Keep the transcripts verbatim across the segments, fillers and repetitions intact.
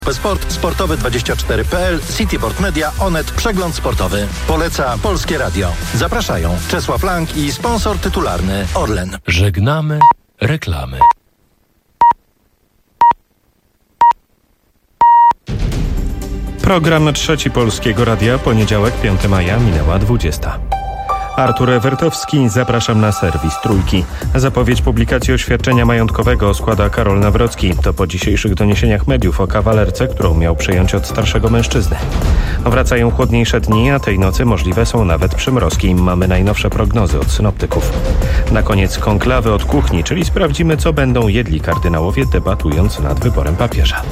Sport, sportowy dwadzieścia cztery kropka p l, Cityport Media, Onet, przegląd sportowy. Poleca Polskie Radio. Zapraszają Czesław Lang i sponsor tytularny Orlen. Żegnamy reklamy. Program Trzeci Polskiego Radia, poniedziałek, piątego maja, minęła dwudziesta. Artur Ewertowski, zapraszam na serwis Trójki. Zapowiedź publikacji oświadczenia majątkowego składa Karol Nawrocki. To po dzisiejszych doniesieniach mediów o kawalerce, którą miał przejąć od starszego mężczyzny. Wracają chłodniejsze dni, a tej nocy możliwe są nawet przymrozki. Mamy najnowsze prognozy od synoptyków. Na koniec konklawy od kuchni, czyli sprawdzimy, co będą jedli kardynałowie, debatując nad wyborem papieża.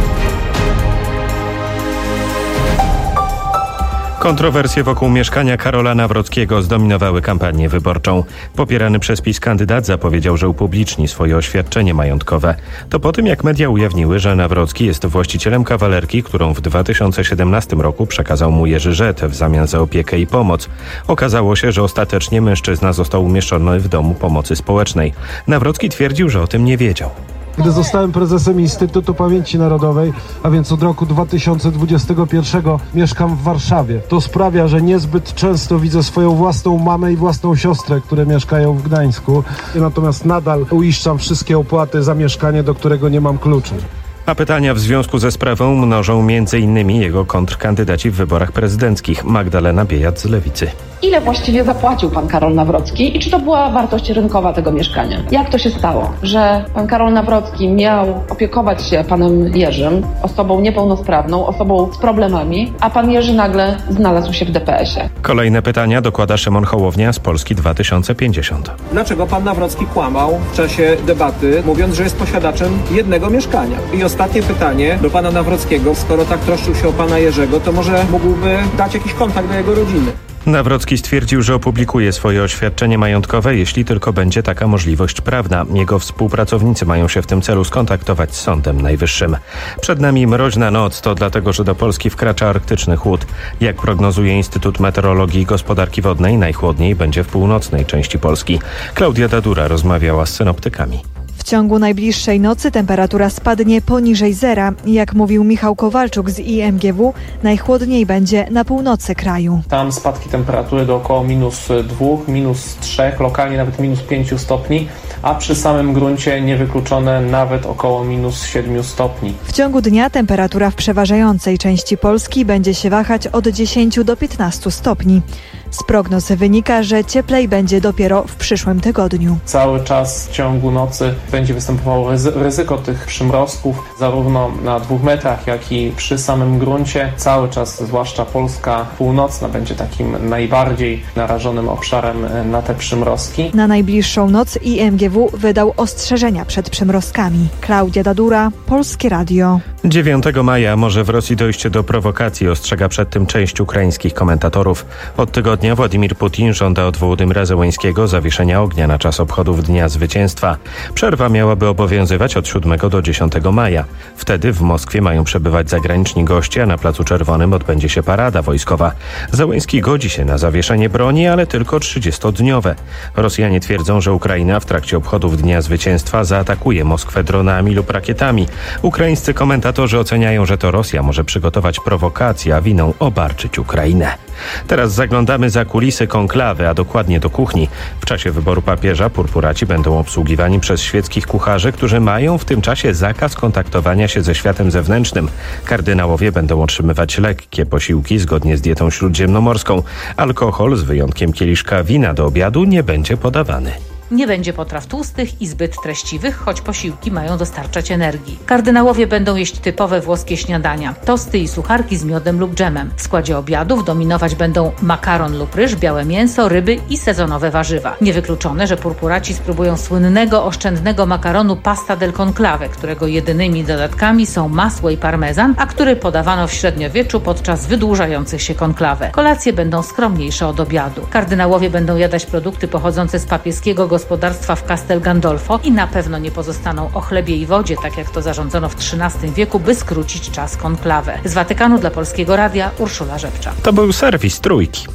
Kontrowersje wokół mieszkania Karola Nawrockiego zdominowały kampanię wyborczą. Popierany przez PiS kandydat zapowiedział, że upubliczni swoje oświadczenie majątkowe. To po tym, jak media ujawniły, że Nawrocki jest właścicielem kawalerki, którą w dwa tysiące siedemnastym roku przekazał mu Jerzy Żet w zamian za opiekę i pomoc. Okazało się, że ostatecznie mężczyzna został umieszczony w domu pomocy społecznej. Nawrocki twierdził, że o tym nie wiedział. Gdy zostałem prezesem Instytutu Pamięci Narodowej, a więc od roku dwa tysiące dwudziestego pierwszego mieszkam w Warszawie. To sprawia, że niezbyt często widzę swoją własną mamę i własną siostrę, które mieszkają w Gdańsku. Natomiast nadal uiszczam wszystkie opłaty za mieszkanie, do którego nie mam kluczy. A pytania w związku ze sprawą mnożą między innymi jego kontrkandydaci w wyborach prezydenckich. Magdalena Biejat z Lewicy. Ile właściwie zapłacił pan Karol Nawrocki i czy to była wartość rynkowa tego mieszkania? Jak to się stało, że pan Karol Nawrocki miał opiekować się panem Jerzym, osobą niepełnosprawną, osobą z problemami, a pan Jerzy nagle znalazł się w D P S ie? Kolejne pytania dokłada Szymon Hołownia z Polski dwa tysiące pięćdziesiąt. Dlaczego pan Nawrocki kłamał w czasie debaty, mówiąc, że jest posiadaczem jednego mieszkania? I ostatnie pytanie do pana Nawrockiego. Skoro tak troszczył się o pana Jerzego, to może mógłby dać jakiś kontakt do jego rodziny? Nawrocki stwierdził, że opublikuje swoje oświadczenie majątkowe, jeśli tylko będzie taka możliwość prawna. Jego współpracownicy mają się w tym celu skontaktować z Sądem Najwyższym. Przed nami mroźna noc, to dlatego, że do Polski wkracza arktyczny chłód. Jak prognozuje Instytut Meteorologii i Gospodarki Wodnej, najchłodniej będzie w północnej części Polski. Klaudia Dadura rozmawiała z synoptykami. W ciągu najbliższej nocy temperatura spadnie poniżej zera. Jak mówił Michał Kowalczuk z I M G W, najchłodniej będzie na północy kraju. Tam spadki temperatury do około minus dwóch, minus trzech, lokalnie nawet minus pięciu stopni, a przy samym gruncie niewykluczone nawet około minus siedmiu stopni. W ciągu dnia temperatura w przeważającej części Polski będzie się wahać od dziesięciu do piętnastu stopni. Z prognoz wynika, że cieplej będzie dopiero w przyszłym tygodniu. Cały czas w ciągu nocy będzie występowało ryzyko tych przymrozków, zarówno na dwóch metrach, jak i przy samym gruncie. Cały czas, zwłaszcza Polska północna, będzie takim najbardziej narażonym obszarem na te przymrozki. Na najbliższą noc I M G W wydał ostrzeżenia przed przymrozkami. Klaudia Dadura, Polskie Radio. dziewiątego maja może w Rosji dojść do prowokacji, ostrzega przed tym część ukraińskich komentatorów. Od tygodnia Władimir Putin żąda od Wołodymyra Zełeńskiego zawieszenia ognia na czas obchodów Dnia Zwycięstwa. Przerwa miałaby obowiązywać od siódmego do dziesiątego maja. Wtedy w Moskwie mają przebywać zagraniczni goście, a na Placu Czerwonym odbędzie się parada wojskowa. Zełeński godzi się na zawieszenie broni, ale tylko trzydziestodniowe. Rosjanie twierdzą, że Ukraina w trakcie obchodów Dnia Zwycięstwa zaatakuje Moskwę dronami lub rakietami. Ukraińscy komentatorzy oceniają, że to Rosja może przygotować prowokację, a winą obarczyć Ukrainę. Teraz zaglądamy za kulisy konklawy, a dokładnie do kuchni. W czasie wyboru papieża purpuraci będą obsługiwani przez świeckich kucharzy, którzy mają w tym czasie zakaz kontaktowania się ze światem zewnętrznym. Kardynałowie będą otrzymywać lekkie posiłki zgodnie z dietą śródziemnomorską. Alkohol, z wyjątkiem kieliszka wina do obiadu, nie będzie podawany. Nie będzie potraw tłustych i zbyt treściwych, choć posiłki mają dostarczać energii. Kardynałowie będą jeść typowe włoskie śniadania, tosty i sucharki z miodem lub dżemem. W składzie obiadów dominować będą makaron lub ryż, białe mięso, ryby i sezonowe warzywa. Niewykluczone, że purpuraci spróbują słynnego, oszczędnego makaronu pasta del conclave, którego jedynymi dodatkami są masło i parmezan, a który podawano w średniowieczu podczas wydłużających się konklawe. Kolacje będą skromniejsze od obiadu. Kardynałowie będą jadać produkty pochodzące z papieskiego gospodarstwa w Castel Gandolfo i na pewno nie pozostaną o chlebie i wodzie, tak jak to zarządzono w trzynastym wieku, by skrócić czas konklawy. Z Watykanu dla Polskiego Radia Urszula Rzepcza. To był serwis Trójki.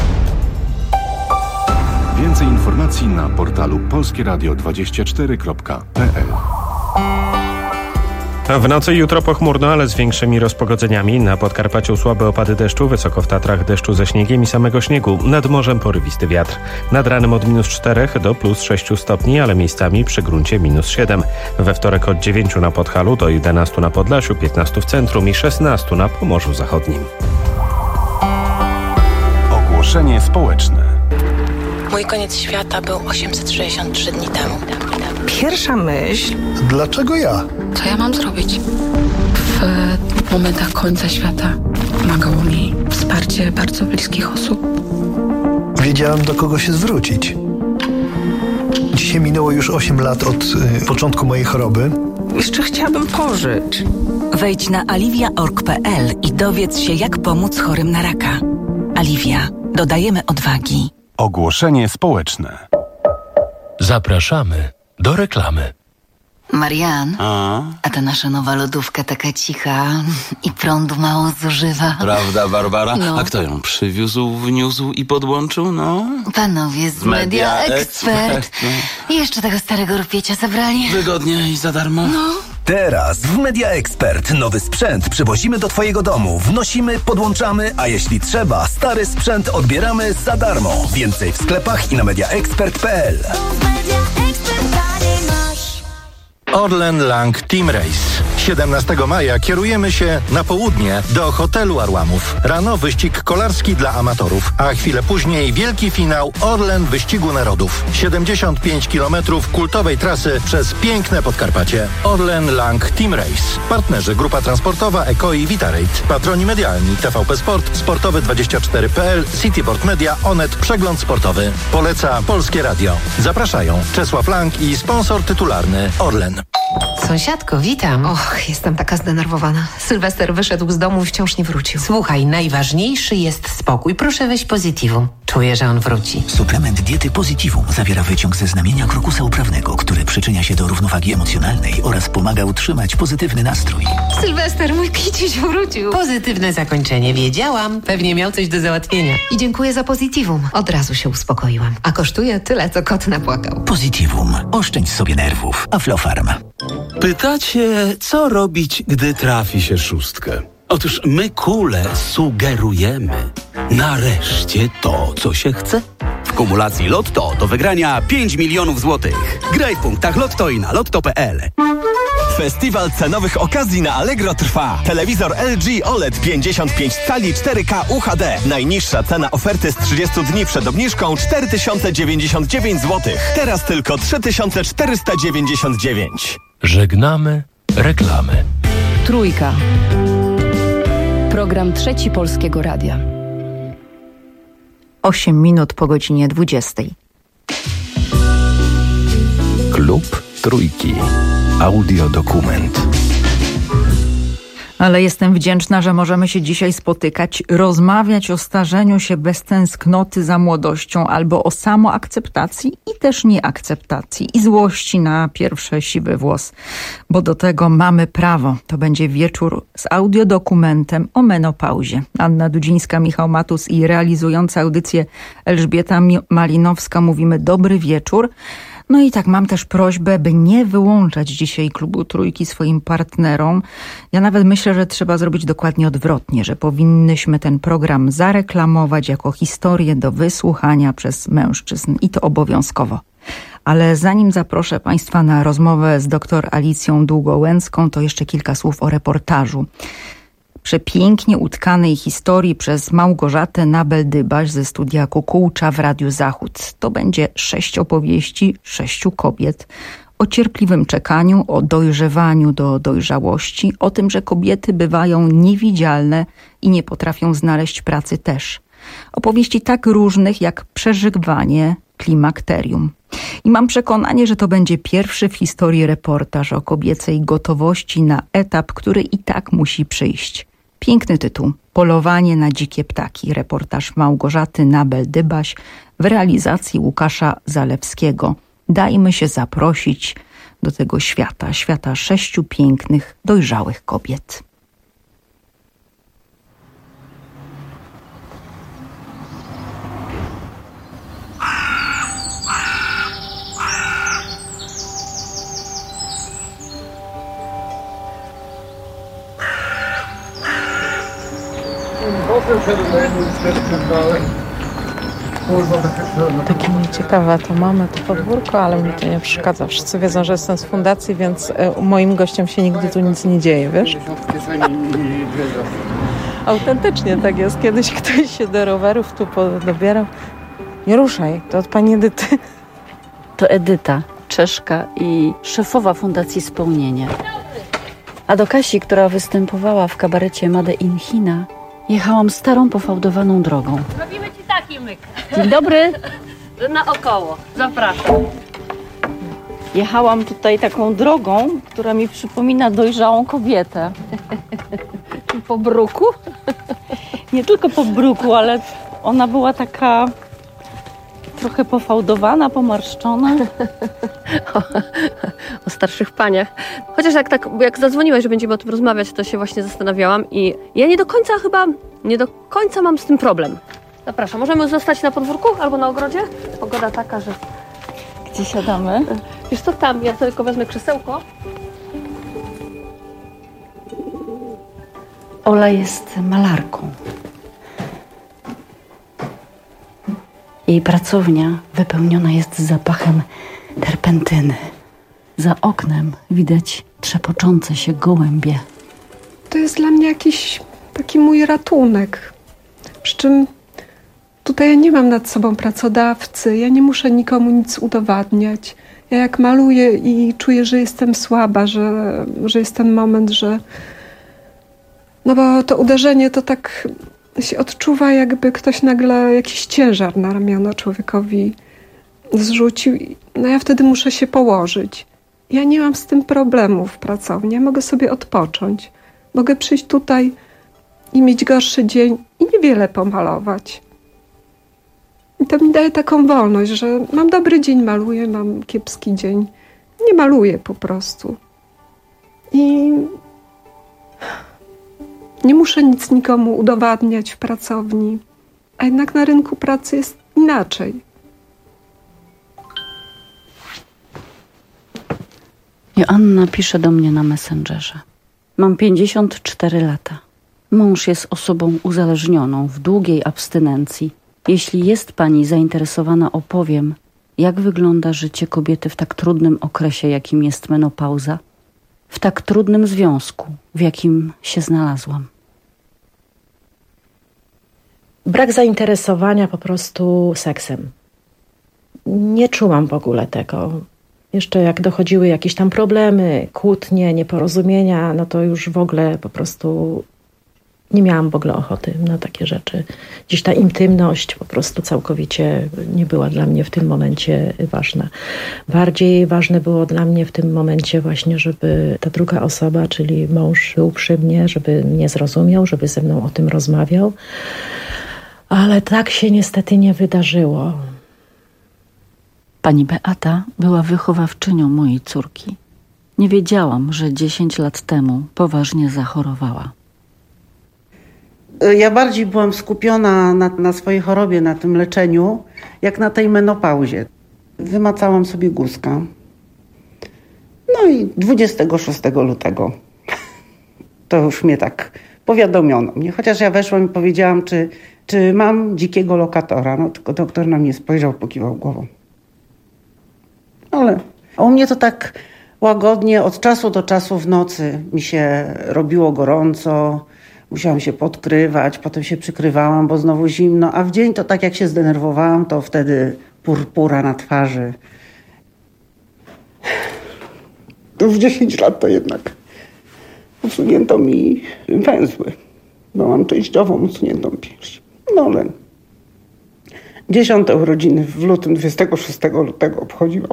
Więcej informacji na portalu polskieradio dwadzieścia cztery kropka p l. W nocy jutro pochmurno, ale z większymi rozpogodzeniami. Na Podkarpaciu słabe opady deszczu, wysoko w Tatrach deszczu ze śniegiem i samego śniegu. Nad morzem porywisty wiatr. Nad ranem od minus czterech do plus sześciu stopni, ale miejscami przy gruncie minus siedem. We wtorek od dziewięciu na Podhalu do jedenastu na Podlasiu, piętnastu w centrum i szesnastu na Pomorzu Zachodnim. Ogłoszenie społeczne. Mój koniec świata był osiemset sześćdziesiąt trzy dni temu. Pierwsza myśl... Dlaczego ja? Co ja mam zrobić? W momentach końca świata pomagało mi wsparcie bardzo bliskich osób. Wiedziałem, do kogo się zwrócić. Dzisiaj minęło już osiem lat od y, początku mojej choroby. Jeszcze chciałabym pożyć. Wejdź na aliwia kropka org kropka pe el i dowiedz się, jak pomóc chorym na raka. Aliwia. Dodajemy odwagi. Ogłoszenie społeczne. Zapraszamy do reklamy. Marian, A? a ta nasza nowa lodówka taka cicha i prądu mało zużywa. Prawda, Barbara? No. A kto ją przywiózł, wniósł i podłączył? No? Panowie z Media Expert. I jeszcze tego starego rupiecia zabrali. Wygodnie i za darmo? No. Teraz w Media Expert nowy sprzęt przywozimy do twojego domu, wnosimy, podłączamy, a jeśli trzeba, stary sprzęt odbieramy za darmo. Więcej w sklepach i na media expert kropka pe el. Orlen Lang Team Race. siedemnastego maja kierujemy się na południe do hotelu Arłamów. Rano wyścig kolarski dla amatorów, a chwilę później wielki finał Orlen Wyścigu Narodów. siedemdziesiąt pięć kilometrów kultowej trasy przez piękne Podkarpacie. Orlen Lang Team Race. Partnerzy Grupa Transportowa Eko i Vitarate. Patroni medialni T V P Sport, Sportowy dwadzieścia cztery kropka pe el, Cityport Media, Onet, Przegląd Sportowy. Poleca Polskie Radio. Zapraszają Czesław Lang i sponsor tytularny Orlen. Sąsiadko, witam. Och, jestem taka zdenerwowana. Sylwester wyszedł z domu i wciąż nie wrócił. Słuchaj, najważniejszy jest spokój. Proszę weź Positivum. Czuję, że on wróci. Suplement diety Positivum zawiera wyciąg ze znamienia krokusa uprawnego, który przyczynia się do równowagi emocjonalnej oraz pomaga utrzymać pozytywny nastrój. Sylwester, mój kiciuś wrócił. Pozytywne zakończenie. Wiedziałam. Pewnie miał coś do załatwienia. I dziękuję za Positivum. Od razu się uspokoiłam. A kosztuje tyle, co kot napłakał. Positivum. Oszczędź sobie nerwów. Aflofarm. Pytacie, co robić, gdy trafi się szóstkę? Otóż my, kule, sugerujemy. Nareszcie to, co się chce. W kumulacji Lotto do wygrania pięć milionów złotych. Graj w punktach Lotto i na lotto kropka pe el. Festiwal cenowych okazji na Allegro trwa. Telewizor L G O L E D pięćdziesiąt pięć cali cztery K U H D. Najniższa cena oferty z trzydziestu dni przed obniżką cztery tysiące dziewięćdziesiąt dziewięć złotych. Teraz tylko trzy tysiące czterysta dziewięćdziesiąt dziewięć. Żegnamy reklamy. Trójka. Program Trzeci Polskiego Radia. Osiem minut po godzinie dwudziestej. Klub Trójki. Audiodokument. Ale jestem wdzięczna, że możemy się dzisiaj spotykać, rozmawiać o starzeniu się bez tęsknoty za młodością albo o samoakceptacji i też nieakceptacji i złości na pierwszy siwy włos. Bo do tego mamy prawo. To będzie wieczór z audiodokumentem o menopauzie. Anna Dudzińska, Michał Matus i realizująca audycję Elżbieta Malinowska mówimy dobry wieczór. No i tak mam też prośbę, by nie wyłączać dzisiaj Klubu Trójki swoim partnerom. Ja nawet myślę, że trzeba zrobić dokładnie odwrotnie, że powinnyśmy ten program zareklamować jako historię do wysłuchania przez mężczyzn i to obowiązkowo. Ale zanim zaproszę Państwa na rozmowę z dr Alicją Długołęcką, to jeszcze kilka słów o reportażu. Przepięknie utkanej historii przez Małgorzatę Nabel-Dybaś ze studia Kukułcza w Radiu Zachód. To będzie sześć opowieści sześciu kobiet o cierpliwym czekaniu, o dojrzewaniu do dojrzałości, o tym, że kobiety bywają niewidzialne i nie potrafią znaleźć pracy też. Opowieści tak różnych jak przeżywanie klimakterium. I mam przekonanie, że to będzie pierwszy w historii reportaż o kobiecej gotowości na etap, który i tak musi przyjść. Piękny tytuł. Polowanie na dzikie ptaki. Reportaż Małgorzaty Nabel-Dybaś w realizacji Łukasza Zalewskiego. Dajmy się zaprosić do tego świata. Świata sześciu pięknych, dojrzałych kobiet. Takie nieciekawe, to mamy to podwórko, ale mi to nie przeszkadza. Wszyscy wiedzą, że jestem z fundacji, więc moim gościom się nigdy tu nic nie dzieje, wiesz? Autentycznie tak jest. Kiedyś ktoś się do rowerów tu dobierał. Nie ruszaj, to od pani Edyty. To Edyta, Czeszka i szefowa Fundacji Spełnienie. A do Kasi, która występowała w kabarecie Made in China, jechałam starą, pofałdowaną drogą. Robimy ci taki myk. Dzień dobry. Naokoło. Zapraszam. Jechałam tutaj taką drogą, która mi przypomina dojrzałą kobietę. Po bruku? Nie tylko po bruku, ale ona była taka trochę pofałdowana, pomarszczona. O, o starszych paniach. Chociaż jak, tak, jak zadzwoniłeś, że będziemy o tym rozmawiać, to się właśnie zastanawiałam i ja nie do końca chyba, nie do końca mam z tym problem. Zapraszam, możemy zostać na podwórku albo na ogrodzie? Pogoda taka, że... Gdzie siadamy? Wiesz co, tam, ja tylko wezmę krzesełko. Ola jest malarką. Jej pracownia wypełniona jest zapachem terpentyny. Za oknem widać trzepoczące się gołębie. To jest dla mnie jakiś taki mój ratunek. Przy czym tutaj ja nie mam nad sobą pracodawcy, ja nie muszę nikomu nic udowadniać. Ja jak maluję i czuję, że jestem słaba, że, że jest ten moment, że... No bo to uderzenie to tak się odczuwa, jakby ktoś nagle jakiś ciężar na ramiona człowiekowi zrzucił. No ja wtedy muszę się położyć. Ja nie mam z tym problemu w pracowni. Ja mogę sobie odpocząć. Mogę przyjść tutaj i mieć gorszy dzień i niewiele pomalować. I to mi daje taką wolność, że mam dobry dzień, maluję, mam kiepski dzień. Nie maluję po prostu. I nie muszę nic nikomu udowadniać w pracowni. A jednak na rynku pracy jest inaczej. Joanna pisze do mnie na Messengerze. Mam pięćdziesiąt cztery lata. Mąż jest osobą uzależnioną w długiej abstynencji. Jeśli jest pani zainteresowana, opowiem, jak wygląda życie kobiety w tak trudnym okresie, jakim jest menopauza, w tak trudnym związku, w jakim się znalazłam. Brak zainteresowania po prostu seksem. Nie czułam w ogóle tego. Jeszcze jak dochodziły jakieś tam problemy, kłótnie, nieporozumienia, no to już w ogóle po prostu nie miałam w ogóle ochoty na takie rzeczy. Gdzieś ta intymność po prostu całkowicie nie była dla mnie w tym momencie ważna. Bardziej ważne było dla mnie w tym momencie właśnie, żeby ta druga osoba, czyli mąż, był przy mnie, żeby mnie zrozumiał, żeby ze mną o tym rozmawiał. Ale tak się niestety nie wydarzyło. Pani Beata była wychowawczynią mojej córki. Nie wiedziałam, że dziesięć lat temu poważnie zachorowała. Ja bardziej byłam skupiona na, na swojej chorobie, na tym leczeniu, jak na tej menopauzie. Wymacałam sobie guzka. No i dwudziestego szóstego lutego to już mnie tak powiadomiono mnie. Chociaż ja weszłam i powiedziałam, czy, czy mam dzikiego lokatora. No tylko doktor na mnie spojrzał, pokiwał głową. Ale u mnie to tak łagodnie, od czasu do czasu w nocy mi się robiło gorąco. Musiałam się podkrywać, potem się przykrywałam, bo znowu zimno. A w dzień to tak jak się zdenerwowałam, to wtedy purpura na twarzy. To w dziesięć lat to jednak usunięto mi węzły, bo mam częściowo usuniętą pierś. No ale dziesiąte urodziny w lutym, dwudziestego szóstego lutego obchodziłam.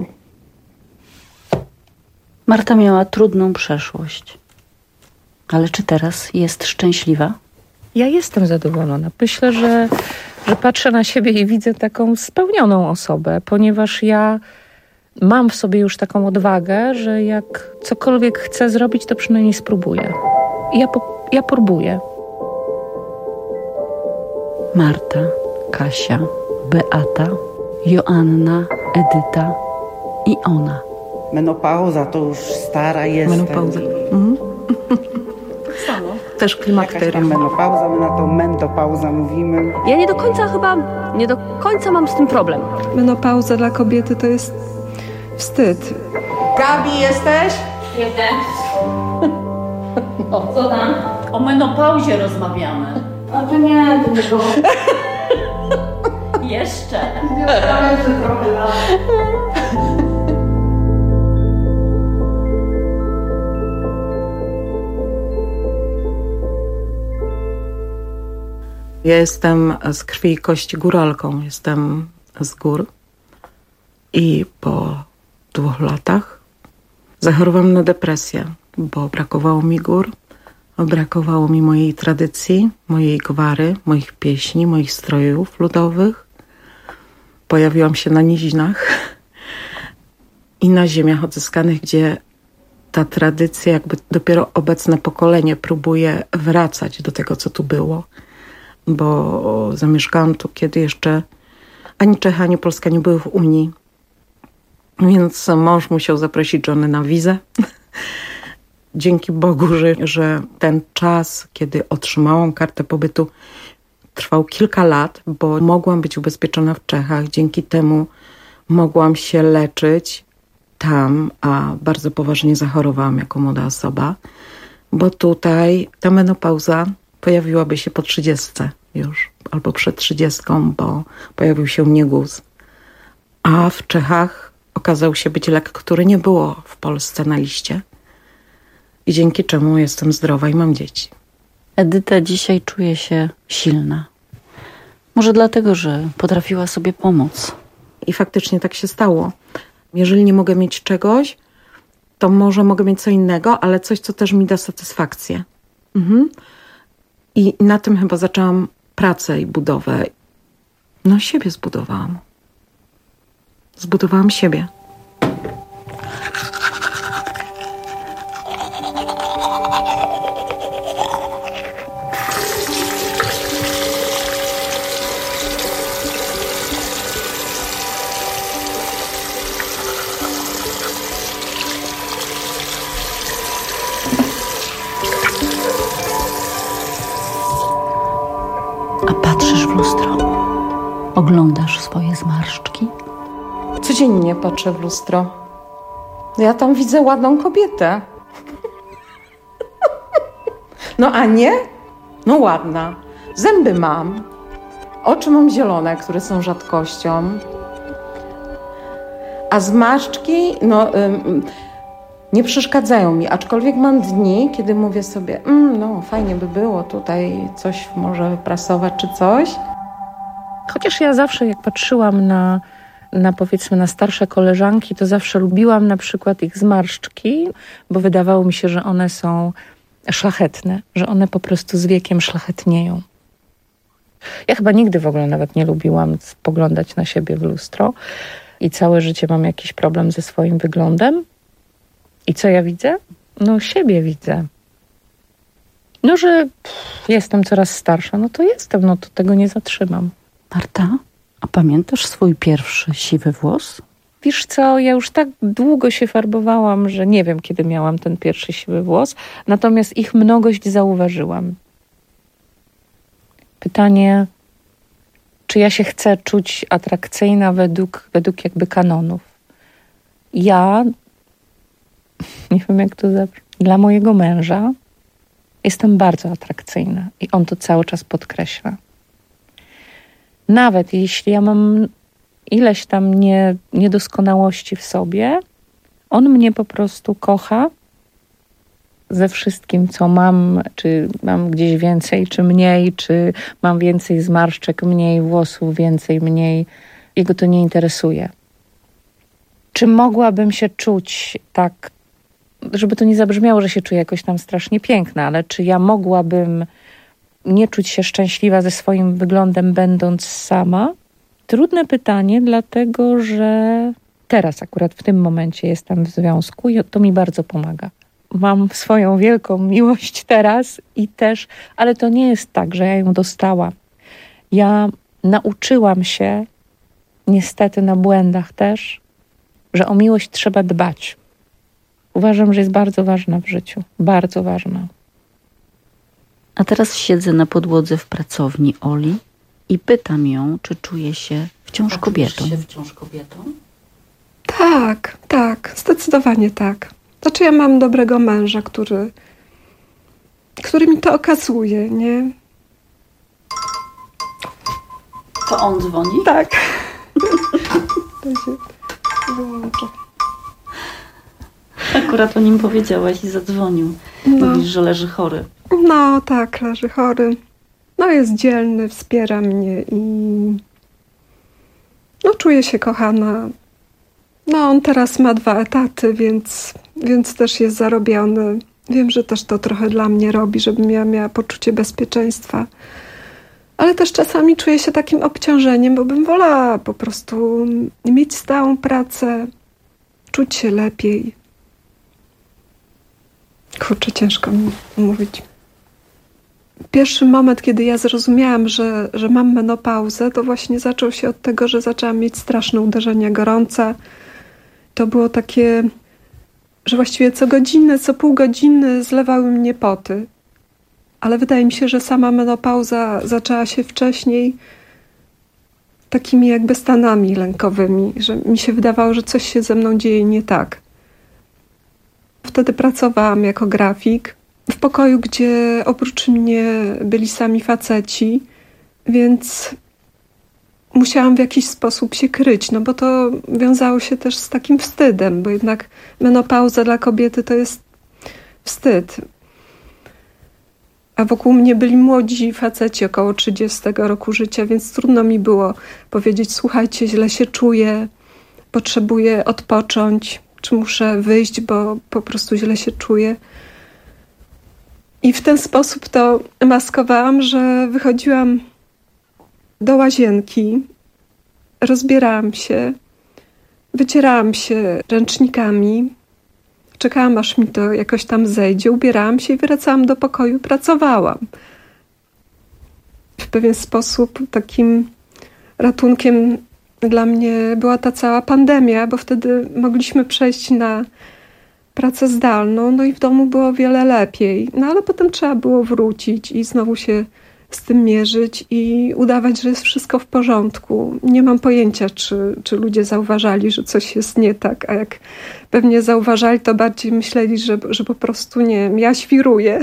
Marta miała trudną przeszłość. Ale czy teraz jest szczęśliwa? Ja jestem zadowolona. Myślę, że, że patrzę na siebie i widzę taką spełnioną osobę, ponieważ ja mam w sobie już taką odwagę, że jak cokolwiek chcę zrobić, to przynajmniej spróbuję. I ja, po, ja próbuję. Marta, Kasia, Beata, Joanna, Edyta i ona. Menopauza to już stara jestem. Menopauza. Mhm. Tak samo. Też klimakterium. Menopauza, my na to mendopauza mówimy. Ja nie do końca chyba, nie do końca mam z tym problem. Menopauza dla kobiety to jest wstyd. Gabi, jesteś? Jestem. O, co tam? O menopauzie rozmawiamy. A to nie, to tylko... Jeszcze. Jeszcze trochę lat. Ja jestem z krwi i kości góralką. Jestem z gór. I po dwóch latach zachorowałam na depresję, bo brakowało mi gór, brakowało mi mojej tradycji, mojej gwary, moich pieśni, moich strojów ludowych. Pojawiłam się na nizinach i na ziemiach odzyskanych, gdzie ta tradycja, jakby dopiero obecne pokolenie próbuje wracać do tego, co tu było. Bo zamieszkałam tu, kiedy jeszcze ani Czechy, ani Polska nie były w Unii. Więc mąż musiał zaprosić żonę na wizę. Dzięki Bogu, że, że ten czas, kiedy otrzymałam kartę pobytu, trwał kilka lat, bo mogłam być ubezpieczona w Czechach. Dzięki temu mogłam się leczyć tam, a bardzo poważnie zachorowałam jako młoda osoba. Bo tutaj ta menopauza pojawiłaby się po trzydziestce już, albo przed trzydziestką, bo pojawił się u mnie guz. A w Czechach okazał się być lek, który nie było w Polsce na liście. I dzięki czemu jestem zdrowa i mam dzieci. Edyta dzisiaj czuje się silna. Może dlatego, że potrafiła sobie pomóc. I faktycznie tak się stało. Jeżeli nie mogę mieć czegoś, to może mogę mieć co innego, ale coś, co też mi da satysfakcję. Mhm. I na tym chyba zaczęłam pracę i budowę. No siebie zbudowałam. Zbudowałam siebie. A patrzysz w lustro? Oglądasz swoje zmarszczki? Codziennie patrzę w lustro. Ja tam widzę ładną kobietę. No a nie? No ładna. Zęby mam. Oczy mam zielone, które są rzadkością. A zmarszczki, no, ym, nie przeszkadzają mi. Aczkolwiek mam dni, kiedy mówię sobie, mm, no fajnie by było tutaj coś może wyprasować czy coś. Chociaż ja zawsze, jak patrzyłam na, na powiedzmy na starsze koleżanki, to zawsze lubiłam na przykład ich zmarszczki, bo wydawało mi się, że one są szlachetne, że one po prostu z wiekiem szlachetnieją. Ja chyba nigdy w ogóle nawet nie lubiłam spoglądać na siebie w lustro i całe życie mam jakiś problem ze swoim wyglądem. I co ja widzę? No siebie widzę. No, że pff, jestem coraz starsza, no to jestem, no to tego nie zatrzymam. Marta, a pamiętasz swój pierwszy siwy włos? Wiesz co, ja już tak długo się farbowałam, że nie wiem, kiedy miałam ten pierwszy siwy włos, natomiast ich mnogość zauważyłam. Pytanie, czy ja się chcę czuć atrakcyjna według, według jakby kanonów. Ja, nie wiem jak to zabrzmi, dla mojego męża jestem bardzo atrakcyjna i on to cały czas podkreśla. Nawet jeśli ja mam ileś tam nie, niedoskonałości w sobie, on mnie po prostu kocha ze wszystkim, co mam, czy mam gdzieś więcej, czy mniej, czy mam więcej zmarszczek, mniej włosów, więcej, mniej. Jego to nie interesuje. Czy mogłabym się czuć tak, żeby to nie zabrzmiało, że się czuję jakoś tam strasznie piękna, ale czy ja mogłabym nie czuć się szczęśliwa ze swoim wyglądem, będąc sama? Trudne pytanie, dlatego że teraz akurat w tym momencie jestem w związku i to mi bardzo pomaga. Mam swoją wielką miłość teraz i też, ale to nie jest tak, że ja ją dostałam. Ja nauczyłam się, niestety na błędach też, że o miłość trzeba dbać. Uważam, że jest bardzo ważna w życiu. Bardzo ważna. A teraz siedzę na podłodze w pracowni Oli i pytam ją, czy czuje się wciąż A kobietą. Czujesz się wciąż kobietą? Tak, tak, zdecydowanie tak. Znaczy ja mam dobrego męża, który, który mi to okazuje, nie? To on dzwoni? Tak. To się wyłączy. Akurat o nim powiedziałaś i zadzwonił. No. Mówisz, że leży chory. No tak, leży chory. No jest dzielny, wspiera mnie i no czuję się kochana. No on teraz ma dwa etaty, więc, więc też jest zarobiony. Wiem, że też to trochę dla mnie robi, żebym ja miała poczucie bezpieczeństwa. Ale też czasami czuję się takim obciążeniem, bo bym wolała po prostu mieć stałą pracę, czuć się lepiej. Kurczę, ciężko mi mówić. Pierwszy moment, kiedy ja zrozumiałam, że, że mam menopauzę, to właśnie zaczął się od tego, że zaczęłam mieć straszne uderzenia gorące. To było takie, że właściwie co godzinę, co pół godziny zlewały mnie poty. Ale wydaje mi się, że sama menopauza zaczęła się wcześniej takimi jakby stanami lękowymi, że mi się wydawało, że coś się ze mną dzieje nie tak. Wtedy pracowałam jako grafik w pokoju, gdzie oprócz mnie byli sami faceci, więc musiałam w jakiś sposób się kryć, no bo to wiązało się też z takim wstydem, bo jednak menopauza dla kobiety to jest wstyd. A wokół mnie byli młodzi faceci około trzydziestego roku życia, więc trudno mi było powiedzieć, słuchajcie, źle się czuję, potrzebuję odpocząć, czy muszę wyjść, bo po prostu źle się czuję. I w ten sposób to maskowałam, że wychodziłam do łazienki, rozbierałam się, wycierałam się ręcznikami, czekałam, aż mi to jakoś tam zejdzie, ubierałam się i wracałam do pokoju, pracowałam. W pewien sposób takim ratunkiem dla mnie była ta cała pandemia, bo wtedy mogliśmy przejść na pracę zdalną, no i w domu było o wiele lepiej. No ale potem trzeba było wrócić i znowu się z tym mierzyć i udawać, że jest wszystko w porządku. Nie mam pojęcia, czy, czy ludzie zauważali, że coś jest nie tak, a jak pewnie zauważali, to bardziej myśleli, że, że po prostu, nie wiem, ja świruję.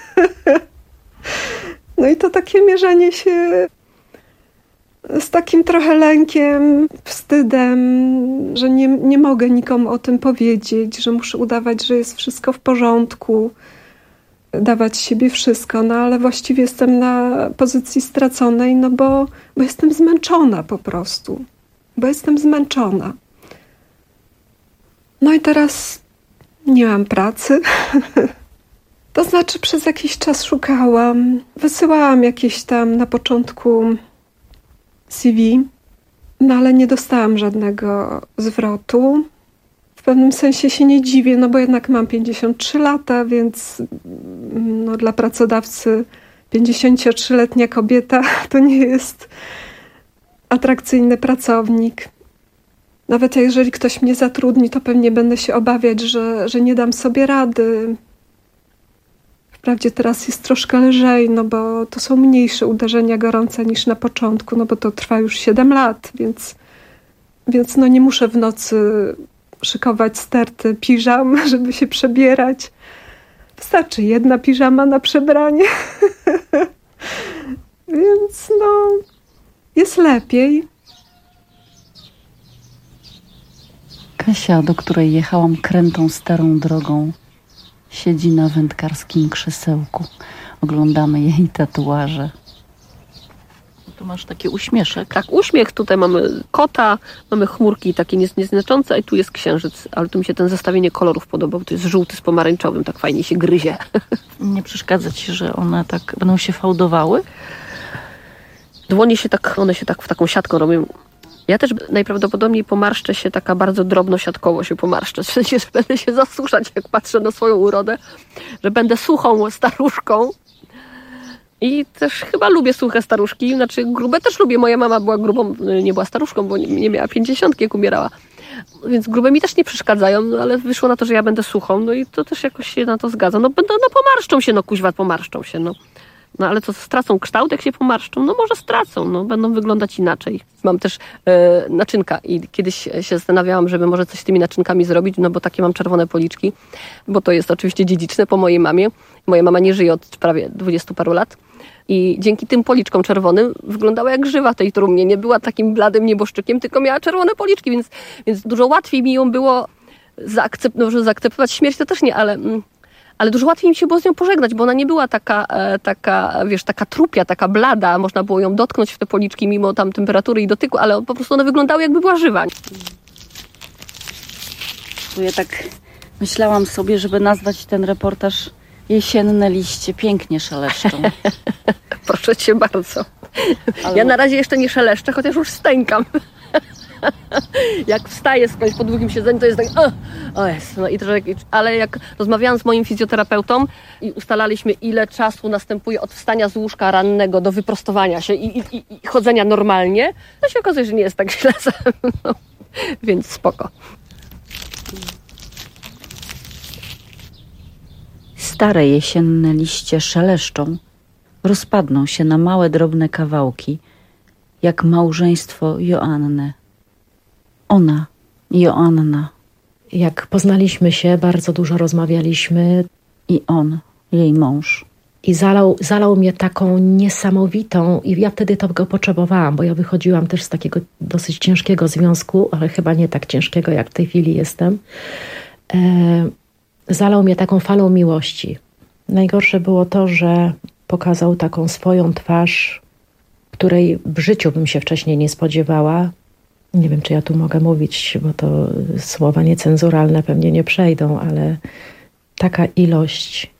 No i to takie mierzenie się z takim trochę lękiem, wstydem, że nie, nie mogę nikomu o tym powiedzieć, że muszę udawać, że jest wszystko w porządku, dawać siebie wszystko, no ale właściwie jestem na pozycji straconej, no bo, bo jestem zmęczona po prostu, bo jestem zmęczona. No i teraz nie mam pracy. To znaczy przez jakiś czas szukałam, wysyłałam jakieś tam na początku C V, no ale nie dostałam żadnego zwrotu. W pewnym sensie się nie dziwię, no bo jednak mam pięćdziesiąt trzy lata, więc no, dla pracodawcy pięćdziesięciotrzyletnia kobieta to nie jest atrakcyjny pracownik. Nawet jeżeli ktoś mnie zatrudni, to pewnie będę się obawiać, że, że nie dam sobie rady. Wprawdzie teraz jest troszkę lżej, no bo to są mniejsze uderzenia gorące niż na początku, no bo to trwa już siedem lat, więc, więc no nie muszę w nocy szykować sterty piżam, żeby się przebierać. Wystarczy jedna piżama na przebranie. Więc no, jest lepiej. Kasia, do której jechałam krętą starą drogą, siedzi na wędkarskim krzesełku. Oglądamy jej tatuaże. Tu masz taki uśmieszek. Tak, uśmiech. Tutaj mamy kota, mamy chmurki takie nieznaczące, i tu jest księżyc. Ale tu mi się ten zestawienie kolorów podoba, bo to jest żółty z pomarańczowym, tak fajnie się gryzie. Nie przeszkadza ci, że one tak będą się fałdowały? Dłonie się tak, one się tak w taką siatką robią. Ja też najprawdopodobniej pomarszczę się, taka bardzo drobnosiatkowo się pomarszczę. W sensie, że będę się zasuszać, jak patrzę na swoją urodę, że będę suchą staruszką. I też chyba lubię suche staruszki, znaczy grube też lubię. Moja mama była grubą, nie była staruszką, bo nie, nie miała pięćdziesiątki, jak umierała. Więc grube mi też nie przeszkadzają, no ale wyszło na to, że ja będę suchą, no i to też jakoś się na to zgadza. No będą, no pomarszczą się, no kuźwa, pomarszczą się, no. No ale co, stracą kształt, jak się pomarszczą? No może stracą, no będą wyglądać inaczej. Mam też e, naczynka i kiedyś się zastanawiałam, żeby może coś z tymi naczynkami zrobić, no bo takie mam czerwone policzki, bo to jest oczywiście dziedziczne po mojej mamie. Moja mama nie żyje od prawie dwudziestu paru lat. I dzięki tym policzkom czerwonym wyglądała jak żywa w tej trumnie. Nie była takim bladym nieboszczykiem, tylko miała czerwone policzki, więc, więc dużo łatwiej mi ją było zaakcept, no, zaakceptować śmierć, to też nie, ale, ale dużo łatwiej mi się było z nią pożegnać, bo ona nie była taka, taka, wiesz, taka trupia, taka blada. Można było ją dotknąć w te policzki mimo tam temperatury i dotyku, ale po prostu one wyglądały, jakby była żywa. Ja tak myślałam sobie, żeby nazwać ten reportaż Jesienne liście pięknie szeleszczą. Proszę cię bardzo. Ale... Ja na razie jeszcze nie szeleszczę, chociaż już stękam. Jak wstaję skądś po długim siedzeniu, to jest tak o, o jest. No i to, ale jak rozmawiałam z moim fizjoterapeutą i ustalaliśmy, ile czasu następuje od wstania z łóżka rannego do wyprostowania się i, i, i chodzenia normalnie, to się okazuje, że nie jest tak źle ze mną. Więc spoko. Stare jesienne liście szeleszczą, rozpadną się na małe, drobne kawałki, jak małżeństwo Joanny. Ona, Joanna. Jak poznaliśmy się, bardzo dużo rozmawialiśmy. I on, jej mąż. I zalał, zalał mnie taką niesamowitą, i ja wtedy tego potrzebowałam, bo ja wychodziłam też z takiego dosyć ciężkiego związku, ale chyba nie tak ciężkiego, jak w tej chwili jestem. E, zalał mnie taką falą miłości. Najgorsze było to, że pokazał taką swoją twarz, której w życiu bym się wcześniej nie spodziewała. Nie wiem, czy ja tu mogę mówić, bo to słowa niecenzuralne pewnie nie przejdą, ale taka ilość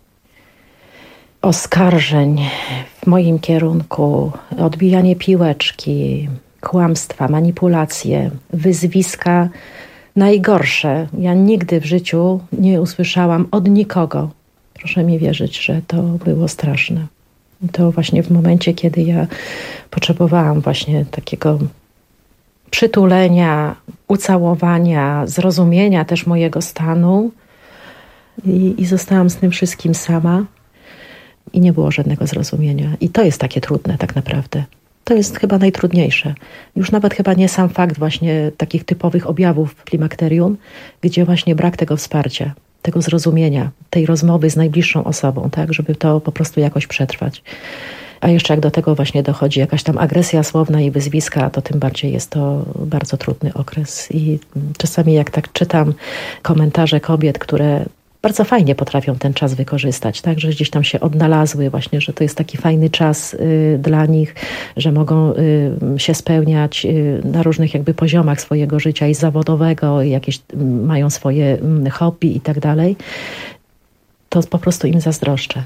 oskarżeń w moim kierunku, odbijanie piłeczki, kłamstwa, manipulacje, wyzwiska najgorsze. Ja nigdy w życiu nie usłyszałam od nikogo. Proszę mi wierzyć, że to było straszne. To właśnie w momencie, kiedy ja potrzebowałam właśnie takiego przytulenia, ucałowania, zrozumienia też mojego stanu i, i zostałam z tym wszystkim sama i nie było żadnego zrozumienia. I to jest takie trudne tak naprawdę. To jest chyba najtrudniejsze. Już nawet chyba nie sam fakt właśnie takich typowych objawów klimakterium, gdzie właśnie brak tego wsparcia, tego zrozumienia, tej rozmowy z najbliższą osobą, tak, żeby to po prostu jakoś przetrwać. A jeszcze jak do tego właśnie dochodzi jakaś tam agresja słowna i wyzwiska, to tym bardziej jest to bardzo trudny okres. I czasami jak tak czytam komentarze kobiet, które bardzo fajnie potrafią ten czas wykorzystać, tak, że gdzieś tam się odnalazły właśnie, że to jest taki fajny czas y, dla nich, że mogą y, się spełniać y, na różnych jakby poziomach swojego życia i zawodowego, i jakieś y, mają swoje y, hobby i tak dalej, to po prostu im zazdroszczę.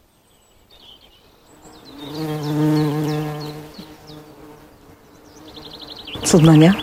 Cudna, nie?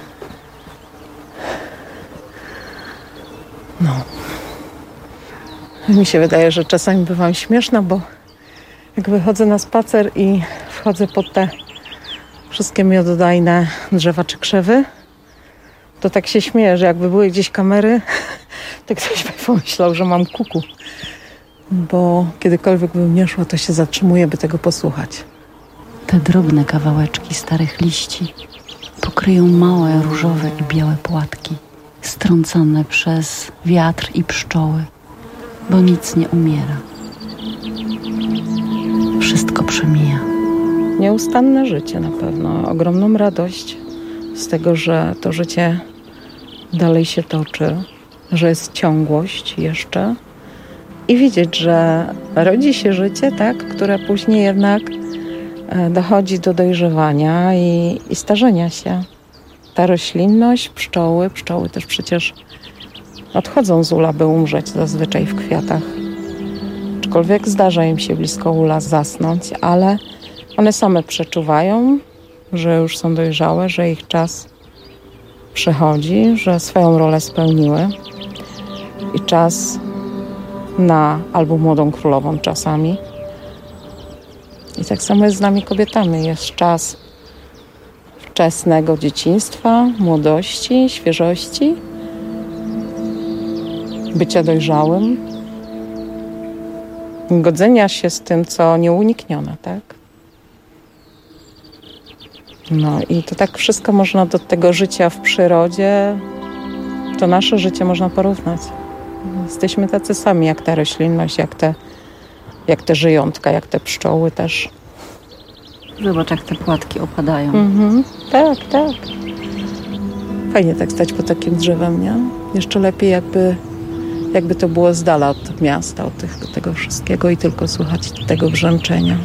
No. Mi się wydaje, że czasami bywam śmieszna, bo jak wychodzę na spacer i wchodzę pod te wszystkie miododajne drzewa czy krzewy, to tak się śmieję, że jakby były gdzieś kamery, to ktoś by pomyślał, że mam kuku. Bo kiedykolwiek bym nie szła, to się zatrzymuję, by tego posłuchać. Te drobne kawałeczki starych liści pokryją małe różowe i białe płatki, strącane przez wiatr i pszczoły, bo nic nie umiera. Wszystko przemija. Nieustanne życie na pewno. Ogromną radość z tego, że to życie dalej się toczy, że jest ciągłość jeszcze. I widzieć, że rodzi się życie, tak, które później jednak dochodzi do dojrzewania i, i starzenia się. Ta roślinność, pszczoły, pszczoły też przecież odchodzą z ula, by umrzeć zazwyczaj w kwiatach. Aczkolwiek zdarza im się blisko ula zasnąć, ale one same przeczuwają, że już są dojrzałe, że ich czas przychodzi, że swoją rolę spełniły i czas na albo młodą królową czasami. I tak samo jest z nami kobietami. Jest czas wczesnego dzieciństwa, młodości, świeżości, bycia dojrzałym godzenia się z tym, co nieuniknione, tak? No i to tak wszystko można do tego życia w przyrodzie, to nasze życie można porównać. Jesteśmy tacy sami jak ta roślinność, jak te, jak te żyjątka, jak te pszczoły też. Zobacz, jak te płatki opadają. Mhm. Tak, tak. Fajnie tak stać pod takim drzewem, nie? Jeszcze lepiej jakby, jakby to było z dala od miasta, od tych, tego wszystkiego i tylko słuchać tego brzęczenia.